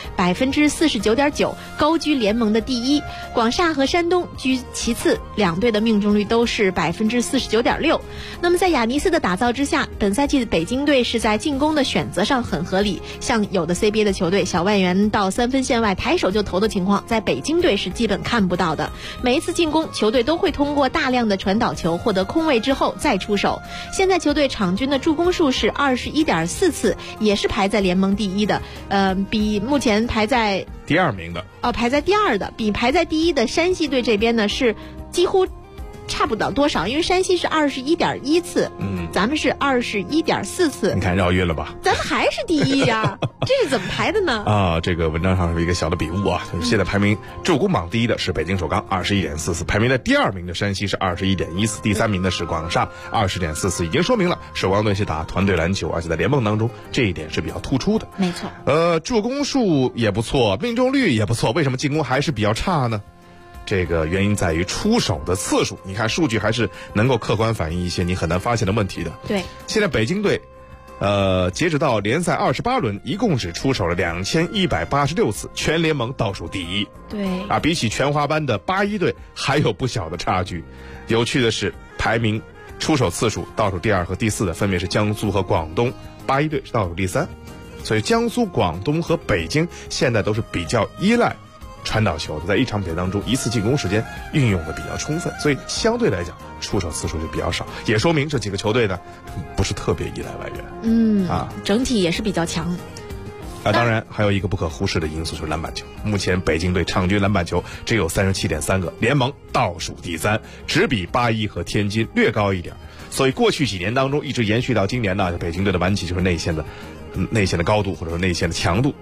49.9%，高居联盟的第一。广厦和山东居其次，两队的命中率都是49.6%。那么在亚尼斯的打造之下，本赛季的北京队是在进攻的选择上很合理，像有的 CBA 的球队小外援到3分线外抬手就投的情况，在北京队是基本看不到的。每一次进攻，球队都会通过大量的传导球获得空位之后再出手。现在球队场均的助攻数是21.4次，也是排在联盟第一的，比目前排在第2名的排在第2的，比排在第1的山西队这边呢是几乎差不了多少，因为山西是21.1次，咱们是21.4次。 你看绕晕了吧？ 咱们还是第一呀，这是怎么排的呢？ 这个文章上是一个小的笔误就是现在排名助攻榜第一的是北京首钢21.4次，排名在第2名的山西是21.1次，第3名的是广厦20.4次，已经说明了首钢队是打团队篮球，而且在联盟当中这一点是比较突出的。 没错。 助攻数也不错，命中率也不错，为什么进攻还是比较差呢？这个原因在于出手的次数，你看数据还是能够客观反映一些你很难发现的问题的。 对， 现在北京队截止到联赛28轮，一共只出手了2186次，全联盟倒数第一。 对比起全华班的81队还有不小的差距。有趣的是，排名出手次数倒数第2和第4的分别是江苏和广东，81队是倒数第3。所以江苏、广东和北京现在都是比较依赖传导球的，在一场比赛当中一次进攻时间运用的比较充分，所以相对来讲出手次数就比较少，也说明这几个球队呢不是特别依赖外援。 整体也是比较强。 当然还有一个不可忽视的因素就是篮板球，目前北京队场均篮板球只有37.3个，联盟倒数第3，只比81和天津略高一点。所以过去几年当中一直延续到今年呢，北京队的顽疾就是内线的高度或者说内线的强度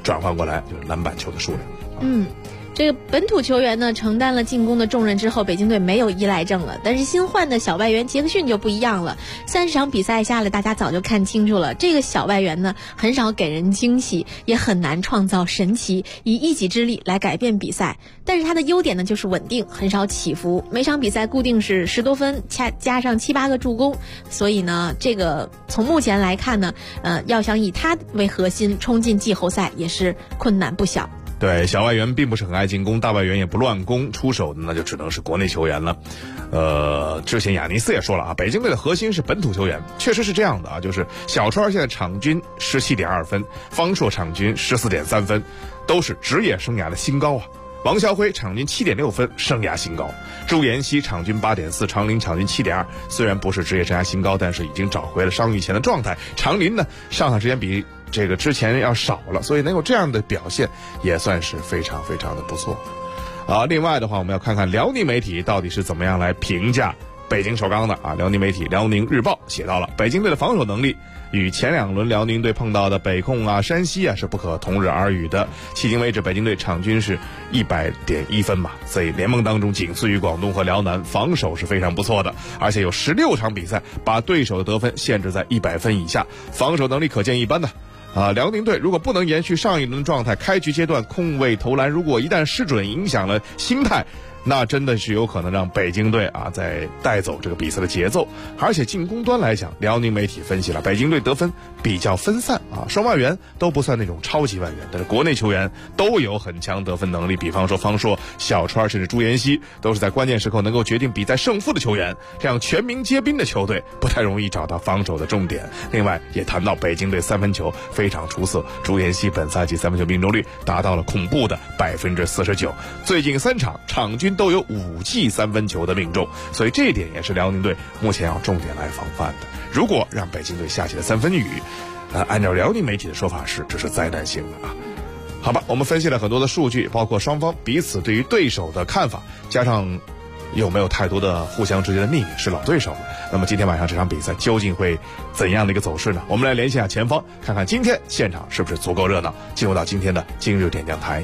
转换过来就是篮板球的数量。 这个本土球员呢承担了进攻的重任之后，北京队没有依赖症了。但是新换的小外援杰克逊就不一样了。30场比赛下来，大家早就看清楚了，这个小外援呢很少给人惊喜，也很难创造神奇，以一己之力来改变比赛。但是他的优点呢就是稳定，很少起伏，每场比赛固定是10多分，加上7、8个助攻。所以呢，这个从目前来看呢，要想以他为核心冲进季后赛也是困难不小。 对，小外援并不是很爱进攻，大外援也不乱攻，出手的那就只能是国内球员了。之前亚尼斯也说了啊，北京队的核心是本土球员，确实是这样的啊，就是小川现在场均17.2分，方硕场均14.3分，都是职业生涯的新高啊。王晓辉场均7.6分，生涯新高；朱妍希场均8.4，常林场均7.2，虽然不是职业生涯新高，但是已经找回了伤愈前的状态。常林呢，上场时间比这个之前要少了，所以能有这样的表现也算是非常非常的不错。另外的话，我们要看看辽宁媒体到底是怎么样来评价北京首钢的啊。辽宁媒体《辽宁日报》写到了，北京队的防守能力与前2轮辽宁队碰到的北控啊、山西啊是不可同日而语的。迄今为止，北京队场均是100.1分嘛，所以联盟当中仅次于广东和辽南，防守是非常不错的，而且有16场比赛把对手的得分限制在100分以下，防守能力可见一斑的。辽宁队如果不能延续上一轮状态，开局阶段空位投篮如果一旦失准，影响了心态，那真的是有可能让北京队在带走这个比赛的节奏。而且进攻端来讲，辽宁媒体分析了，北京队得分比较分散双外援都不算那种超级外援，但是国内球员都有很强得分能力，比方说方硕、小川甚至朱妍希，都是在关键时刻能够决定比赛胜负的球员。这样全民皆兵的球队不太容易找到防守的重点。另外也谈到北京队3分球非常出色，朱妍希本赛季3分球命中率达到了恐怖的49%，最近3场场均都有5记3分球的命中，所以这一点也是辽宁队目前要重点来防范的。如果让北京队下起了3分雨，按照辽宁媒体的说法是这是灾难性的啊。好吧，我们分析了很多的数据，包括双方彼此对于对手的看法，加上有没有太多的互相之间的秘密，是老对手了。那么今天晚上这场比赛究竟会怎样的一个走势呢？我们来联系一下前方，看看今天现场是不是足够热闹。进入到今天的今日点将台。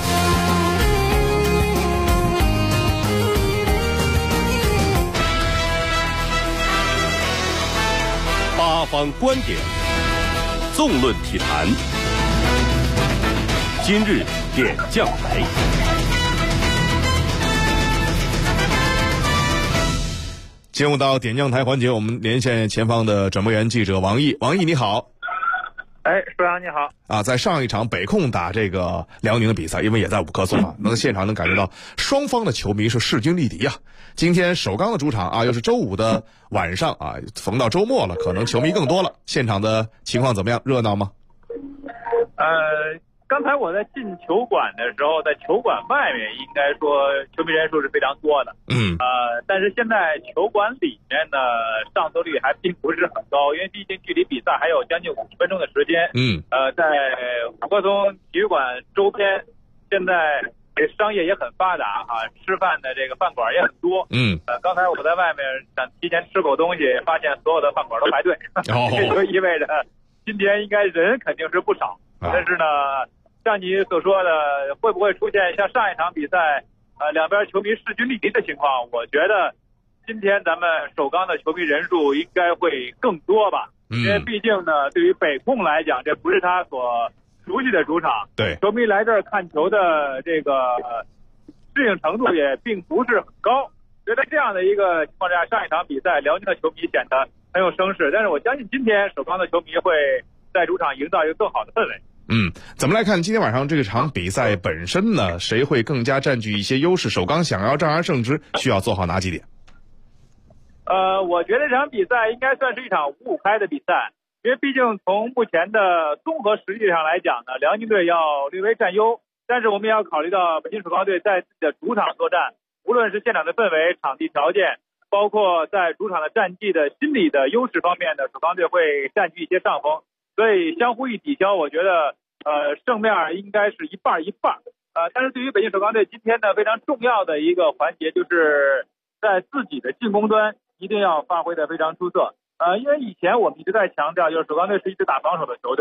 八方观点，纵论体坛，今日点将台。 进入到点将台环节，我们连线前方的转播员记者王毅。王毅你好。 舒阳你好。 在上一场北控打这个辽宁的比赛，因为也在五棵松现场能感觉到双方的球迷是势均力敌啊。今天首钢的主场又是周五的晚上逢到周末了，可能球迷更多了。现场的情况怎么样？热闹吗？ 刚才我在进球馆的时候，在球馆外面应该说球迷人数是非常多的。但是现在球馆里面呢，上座率还并不是很高，因为毕竟距离比赛还有将近50分钟的时间。在五棵松体育馆周边，现在商业也很发达吃饭的这个饭馆也很多。刚才我在外面想提前吃口东西，发现所有的饭馆都排队，这就意味着今天应该人肯定是不少。但是呢，像你所说的，会不会出现像上一场比赛，两边球迷势均力敌的情况？我觉得今天咱们首钢的球迷人数应该会更多吧。因为毕竟呢，对于北控来讲，这不是他所熟悉的主场， 对球迷来这儿看球的这个适应程度也并不是很高。觉得这样的一个情况下，上一场比赛辽宁的球迷显得很有声势，但是我相信今天首钢的球迷会在主场营造一个更好的氛围。 怎么来看今天晚上这场比赛本身呢？谁会更加占据一些优势？首钢想要战而胜之，需要做好哪几点？ 我觉得这场比赛应该算是一场5-5开的比赛，因为毕竟从目前的综合实力上来讲呢，辽宁队要略微占优，但是我们也要考虑到北京首钢队在自己的主场作战，无论是现场的氛围、场地条件，包括在主场的战绩的心理的优势方面呢，首钢队会占据一些上风，所以相互一抵消，我觉得胜面应该是一半一半。但是对于北京首钢队今天呢，非常重要的一个环节就是在自己的进攻端一定要发挥得非常出色。因为以前我们一直在强调，就是首钢队是一支打防守的球队，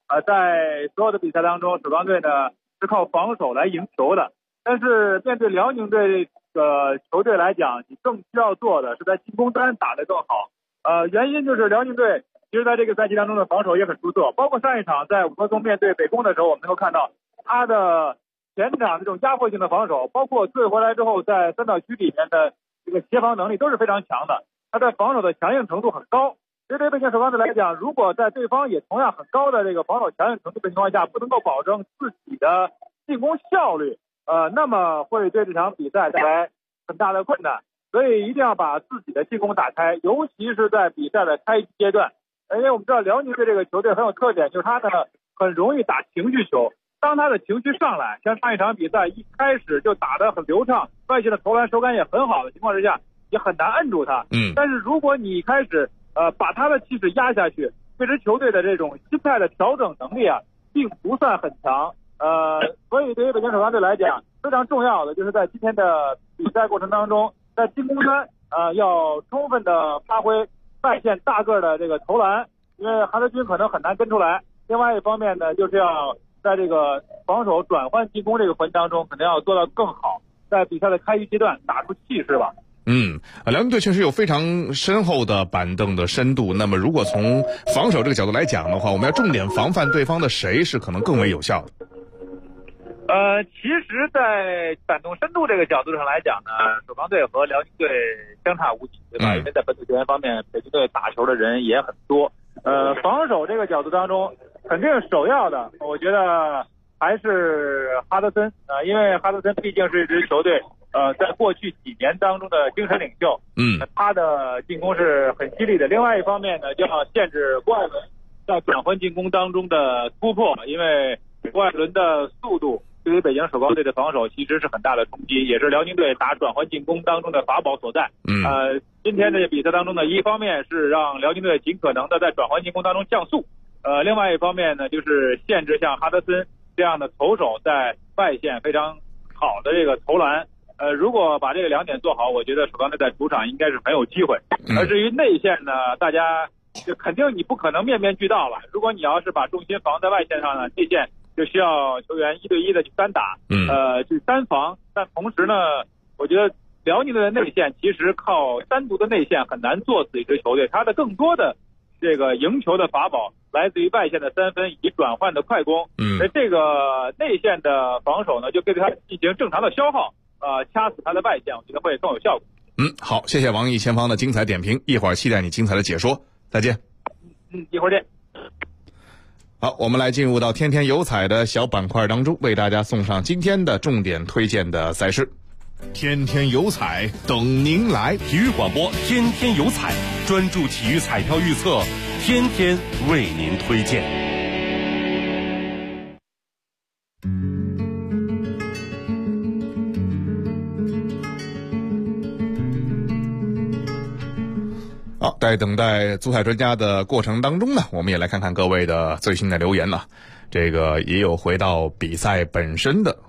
在所有的比赛当中，首钢队呢是靠防守来赢球的。但是面对辽宁队这个球队来讲，你更需要做的是在进攻端打得更好。原因就是辽宁队其实在这个赛季当中的防守也很出色，包括上一场在五棵松面对北工的时候，我们能够看到他的前场这种压迫性的防守，包括退回来之后在三角区里面的这个协防能力都是非常强的，他在防守的强硬程度很高。对北京首钢队来讲，如果在对方也同样很高的这个防守强硬程度的情况下，不能够保证自己的进攻效率，那么会对这场比赛带来很大的困难。所以一定要把自己的进攻打开，尤其是在比赛的开局阶段。因为我们知道辽宁队这个球队很有特点，就是他呢很容易打情绪球。当他的情绪上来，像上一场比赛一开始就打得很流畅，外线的投篮手感也很好的情况之下，也很难摁住他。但是如果你一开始把他的气势压下去，这支球队的这种心态的调整能力啊，并不算很强。所以对于北京首钢队来讲，非常重要的就是在今天的比赛过程当中，在进攻端要充分的发挥外线大个的这个投篮，因为韩德君可能很难跟出来。另外一方面呢，就是要在这个防守转换进攻这个环节当中，肯定要做到更好，在比赛的开局阶段打出气势吧。 辽宁队确实有非常深厚的板凳的深度。那么如果从防守这个角度来讲的话，我们要重点防范对方的谁是可能更为有效的？ 其实在板凳深度这个角度上来讲呢，首钢队和辽宁队相差无几，对吧？因为在本土球员方面，北京队打球的人也很多。防守这个角度当中，肯定首要的，我觉得还是哈德森因为哈德森毕竟是一支球队在过去几年当中的精神领袖，他的进攻是很犀利的。另外一方面呢，就要限制郭艾伦在转换进攻当中的突破，因为郭艾伦的速度对于北京首钢队的防守其实是很大的冲击，也是辽宁队打转换进攻当中的法宝所在。今天这比赛当中呢，一方面是让辽宁队尽可能的在转换进攻当中降速，另外一方面呢，就是限制像哈德森这样的投手在外线非常好的这个投篮。如果把这个两点做好，我觉得首钢队在主场应该是很有机会。而至于内线呢，大家就肯定你不可能面面俱到了。如果你要是把重心防在外线上呢，内线就需要球员一对一的去单打，去单防。但同时呢，我觉得辽宁队的内线其实靠单独的内线很难做死一支球队，他的更多的这个赢球的法宝来自于外线的三分以及转换的快攻。这个内线的防守呢，就对他进行正常的消耗，掐死他的外线，我觉得会更有效果。 好，谢谢王毅前方的精彩点评，一会儿期待你精彩的解说，再见。 一会儿见。 好，我们来进入到天天有彩的小板块当中，为大家送上今天的重点推荐的赛事。 天天有彩等您来， 体育广播天天有彩，专注体育彩票预测，天天为您推荐。 好，在等待足彩专家的过程当中呢，我们也来看看各位的最新的留言了。这个也有回到比赛本身的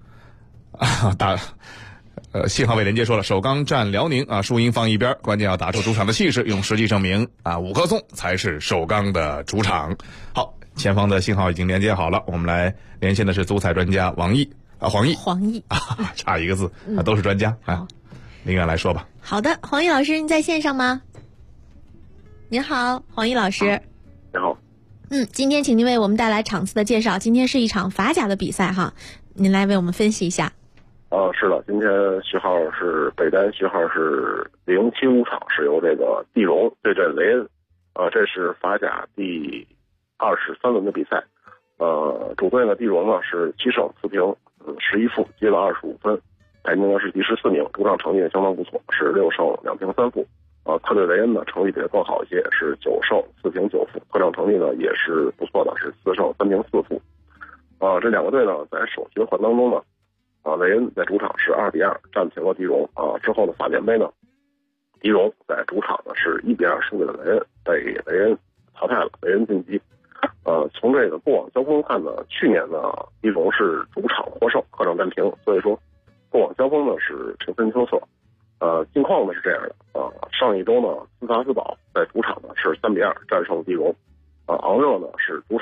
信号位连接说了，首钢战辽宁输赢放一边，关键要打出主场的气势，用实际证明五棵松才是首钢的主场。好，前方的信号已经连接好了，我们来连线的是足彩专家黄奕，差一个字都是专家林远来说吧。 好的，黄奕老师，你在线上吗？您好，黄奕老师。 你好。 今天请您为我们带来场次的介绍。今天是一场法甲的比赛哈，您来为我们分析一下。 是的，今天序号是北单，序号是075场，是由这个地荣对阵雷恩。这是法甲第23轮的比赛。主队呢，地荣呢是7胜4平11负，积了25分，排名呢是第14名，主场成绩相当不错，是6胜2平3负。客队雷恩呢成绩比较更好一些，是9胜4平9负，客场成绩呢也是不错的，是4胜3平4负。这两个队呢在首循环当中呢，雷恩在主场是2-2战平了地荣。之后的法联杯呢，地荣在主场呢是1-2输给了雷恩，被雷恩淘汰了，雷恩晋级。从这个过往交锋看呢，去年呢地荣是主场获胜，客场战平，所以说过往交锋呢是成分秋色。近况呢是这样的，上一周呢斯达斯堡在主场呢是3-2战胜地荣。昂热呢是主场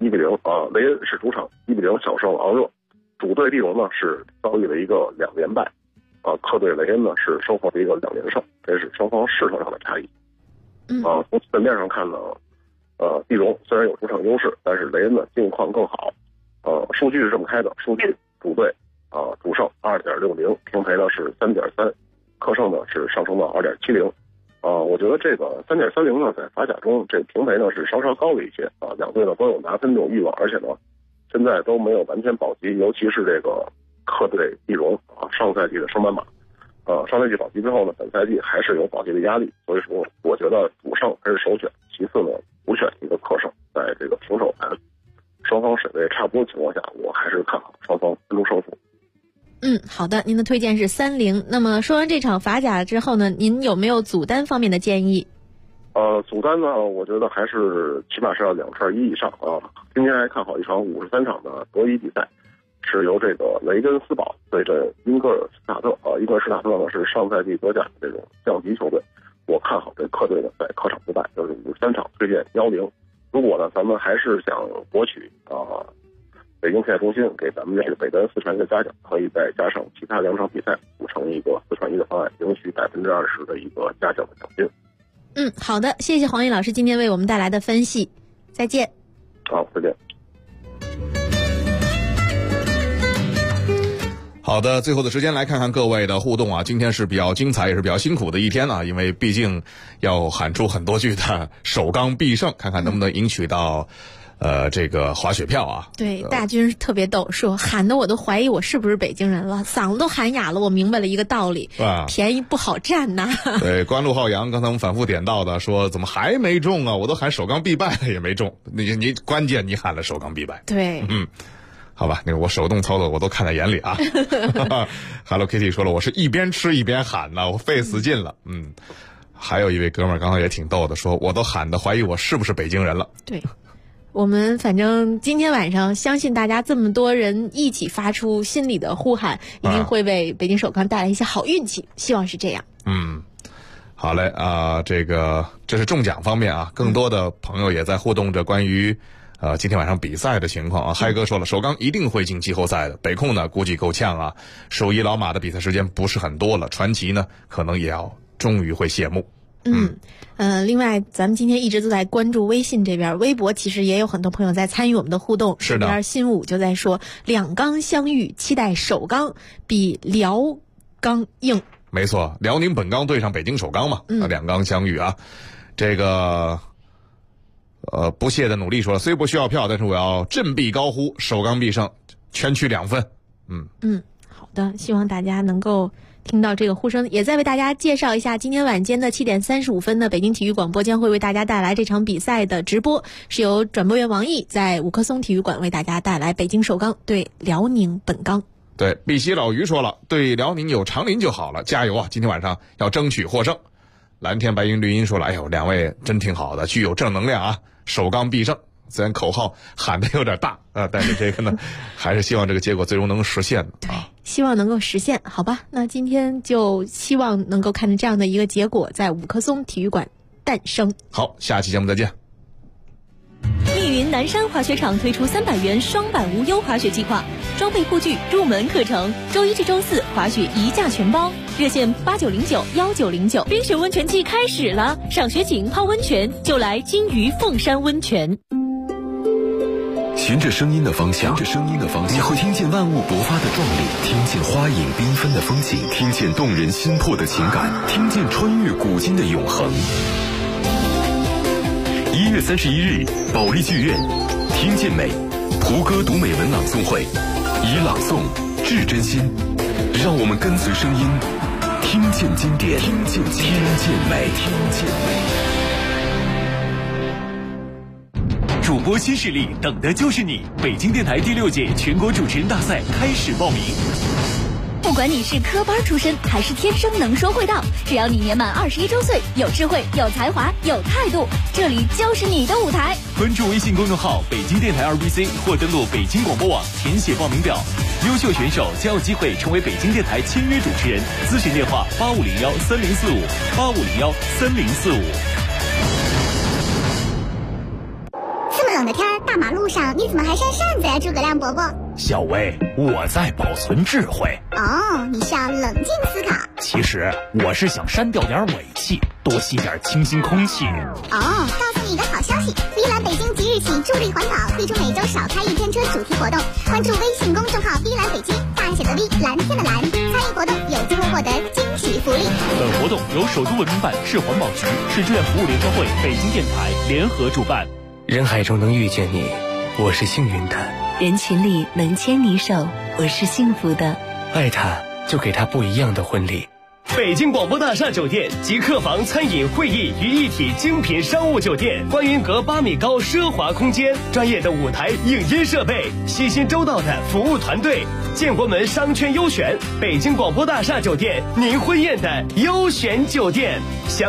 1-0雷恩是主场1-0小胜昂热，主队地荣呢是遭遇了一个2连败，客队雷恩呢是收获了一个2连胜，这是双方势头上的差异。从基本面上看呢，地荣虽然有主场优势，但是雷恩呢境况更好。数据是这么开的，数据主队主胜2.60，平赔呢是3.3，客胜呢是上升到2.70。我觉得这个3.30呢，在法甲中这个平赔呢是稍稍高了一些两队呢都有拿分这种欲望，而且呢现在都没有完全保级，尤其是这个客队地荣上赛季的升班马，上赛季保级之后呢，本赛季还是有保级的压力，所以说我觉得主胜还是首选，其次呢补选一个客胜，在这个平手盘双方水位差不多的情况下，我还是看好双方分出胜负。 好的，您的推荐是3-0。那么说完这场法甲之后呢，您有没有组单方面的建议？ 组单呢，我觉得还是起码是要2串1以上今天还看好一场53场的德乙比赛，是由这个雷根斯堡对阵英格尔施塔特。英格尔施塔特呢是上赛季德甲这种降级球队，我看好这客队呢在客场不败，就是53场推荐10。如果呢咱们还是想博取北京体赛中心给咱们这个北单4串1的嘉奖，可以再加上其他2场比赛组成一个4串1的方案，赢取20%的一个嘉奖的奖金。 好的，谢谢黄毅老师今天为我们带来的分析，再见。 好，再见。 好的，最后的时间来看看各位的互动今天是比较精彩也是比较辛苦的一天因为毕竟要喊出很多句的首钢必胜，看看能不能赢取到这个滑雪票对，大军特别逗，说喊的我都怀疑我是不是北京人了，嗓子都喊哑了。我明白了一个道理，便宜不好占呐。对， 关路浩洋刚才我们反复点到的，说怎么还没中我都喊首钢必败了也没中。你关键你喊了首钢必败。 对， 好吧，那个我手动操作我都看在眼里Hello Kitty 说了，我是一边吃一边喊我费死劲了。还有一位哥们儿刚刚也挺逗的，说我都喊的怀疑我是不是北京人了。 对。我们反正今天晚上相信大家这么多人一起发出心里的呼喊，一定会为北京首钢带来一些好运气，希望是这样。 好嘞这是中奖方面更多的朋友也在互动着关于今天晚上比赛的情况嗨哥说了，首钢一定会进季后赛的，北控呢估计够呛首一老马的比赛时间不是很多了，传奇呢可能也要终于会谢幕。 另外咱们今天一直都在关注微信这边，微博其实也有很多朋友在参与我们的互动。 是的， 这边新武就在说两钢相遇，期待首钢比辽钢硬。 没错，辽宁本钢对上北京首钢嘛，两钢相遇这个不懈的努力说了，虽不需要票，但是我要振臂高呼首钢必胜，全取2分。 好的，希望大家能够听到这个呼声，也再为大家介绍一下，今天晚间的7点35分的北京体育广播将会为大家带来这场比赛的直播，是由转播员王毅在五棵松体育馆为大家带来北京首钢对辽宁本钢。 对，碧溪老于说了，对辽宁有长林就好了，加油今天晚上要争取获胜。蓝天白云绿茵说了，哎呦，两位真挺好的，具有正能量首钢必胜。虽然口号喊得有点大但是这个呢还是希望这个结果最终能实现的。 对，希望能够实现。好吧，那今天就希望能够看着这样的一个结果在五棵松体育馆诞生。 好，下期节目再见。 密云南山滑雪场推出300元双板无忧滑雪计划，装备护具、入门课程，周一至周四滑雪一价全包，热线89091909。冰雪温泉季开始了，赏雪景、泡温泉就来金鱼凤山温泉。 循着声音的方向，你会听见万物勃发的壮丽，听见花影缤纷的风景，听见动人心魄的情感，听见穿越古今的永恒。1月31日，保利剧院，听见美，胡歌读美文朗诵会，以朗诵致真心，让我们跟随声音，听见经典，听见美。 主播新势力，等的就是你！北京电台第6届全国主持人大赛开始报名。 不管你是科班出身还是天生能说会道，只要你年满21周岁，有智慧、有才华、有态度，这里就是你的舞台。 关注微信公众号北京电台2BC 或登录北京广播网填写报名表，优秀选手将有机会成为北京电台签约主持人。咨询电话85013045，85013045。 这么冷的天， 大马路上，你怎么还扇扇子呀，诸葛亮伯伯？ 小薇，我在保存智慧。 哦，你是要冷静思考。 其实我是想删掉点尾气，多吸点清新空气。 哦，告诉你一个好消息，蔚蓝北京即日起助力环保，推出每周少开一天车主题活动。关注微信公众号“蔚蓝北京”，大写的 V， 蓝天的蓝，参与活动有机会获得惊喜福利。 本活动由首都文明办、市环保局、市志愿服务联合会、北京电台联合主办。 人海中能遇见你，我是幸运的； 人群里能牵你手，我是幸福的。 爱他，就给他不一样的婚礼。 北京广播大厦酒店集客房、餐饮、会议于一体精品商务酒店，观云阁8米高奢华空间，专业的舞台影音设备，细心周到的服务团队，建国门商圈优选，北京广播大厦酒店，您婚宴的优选酒店。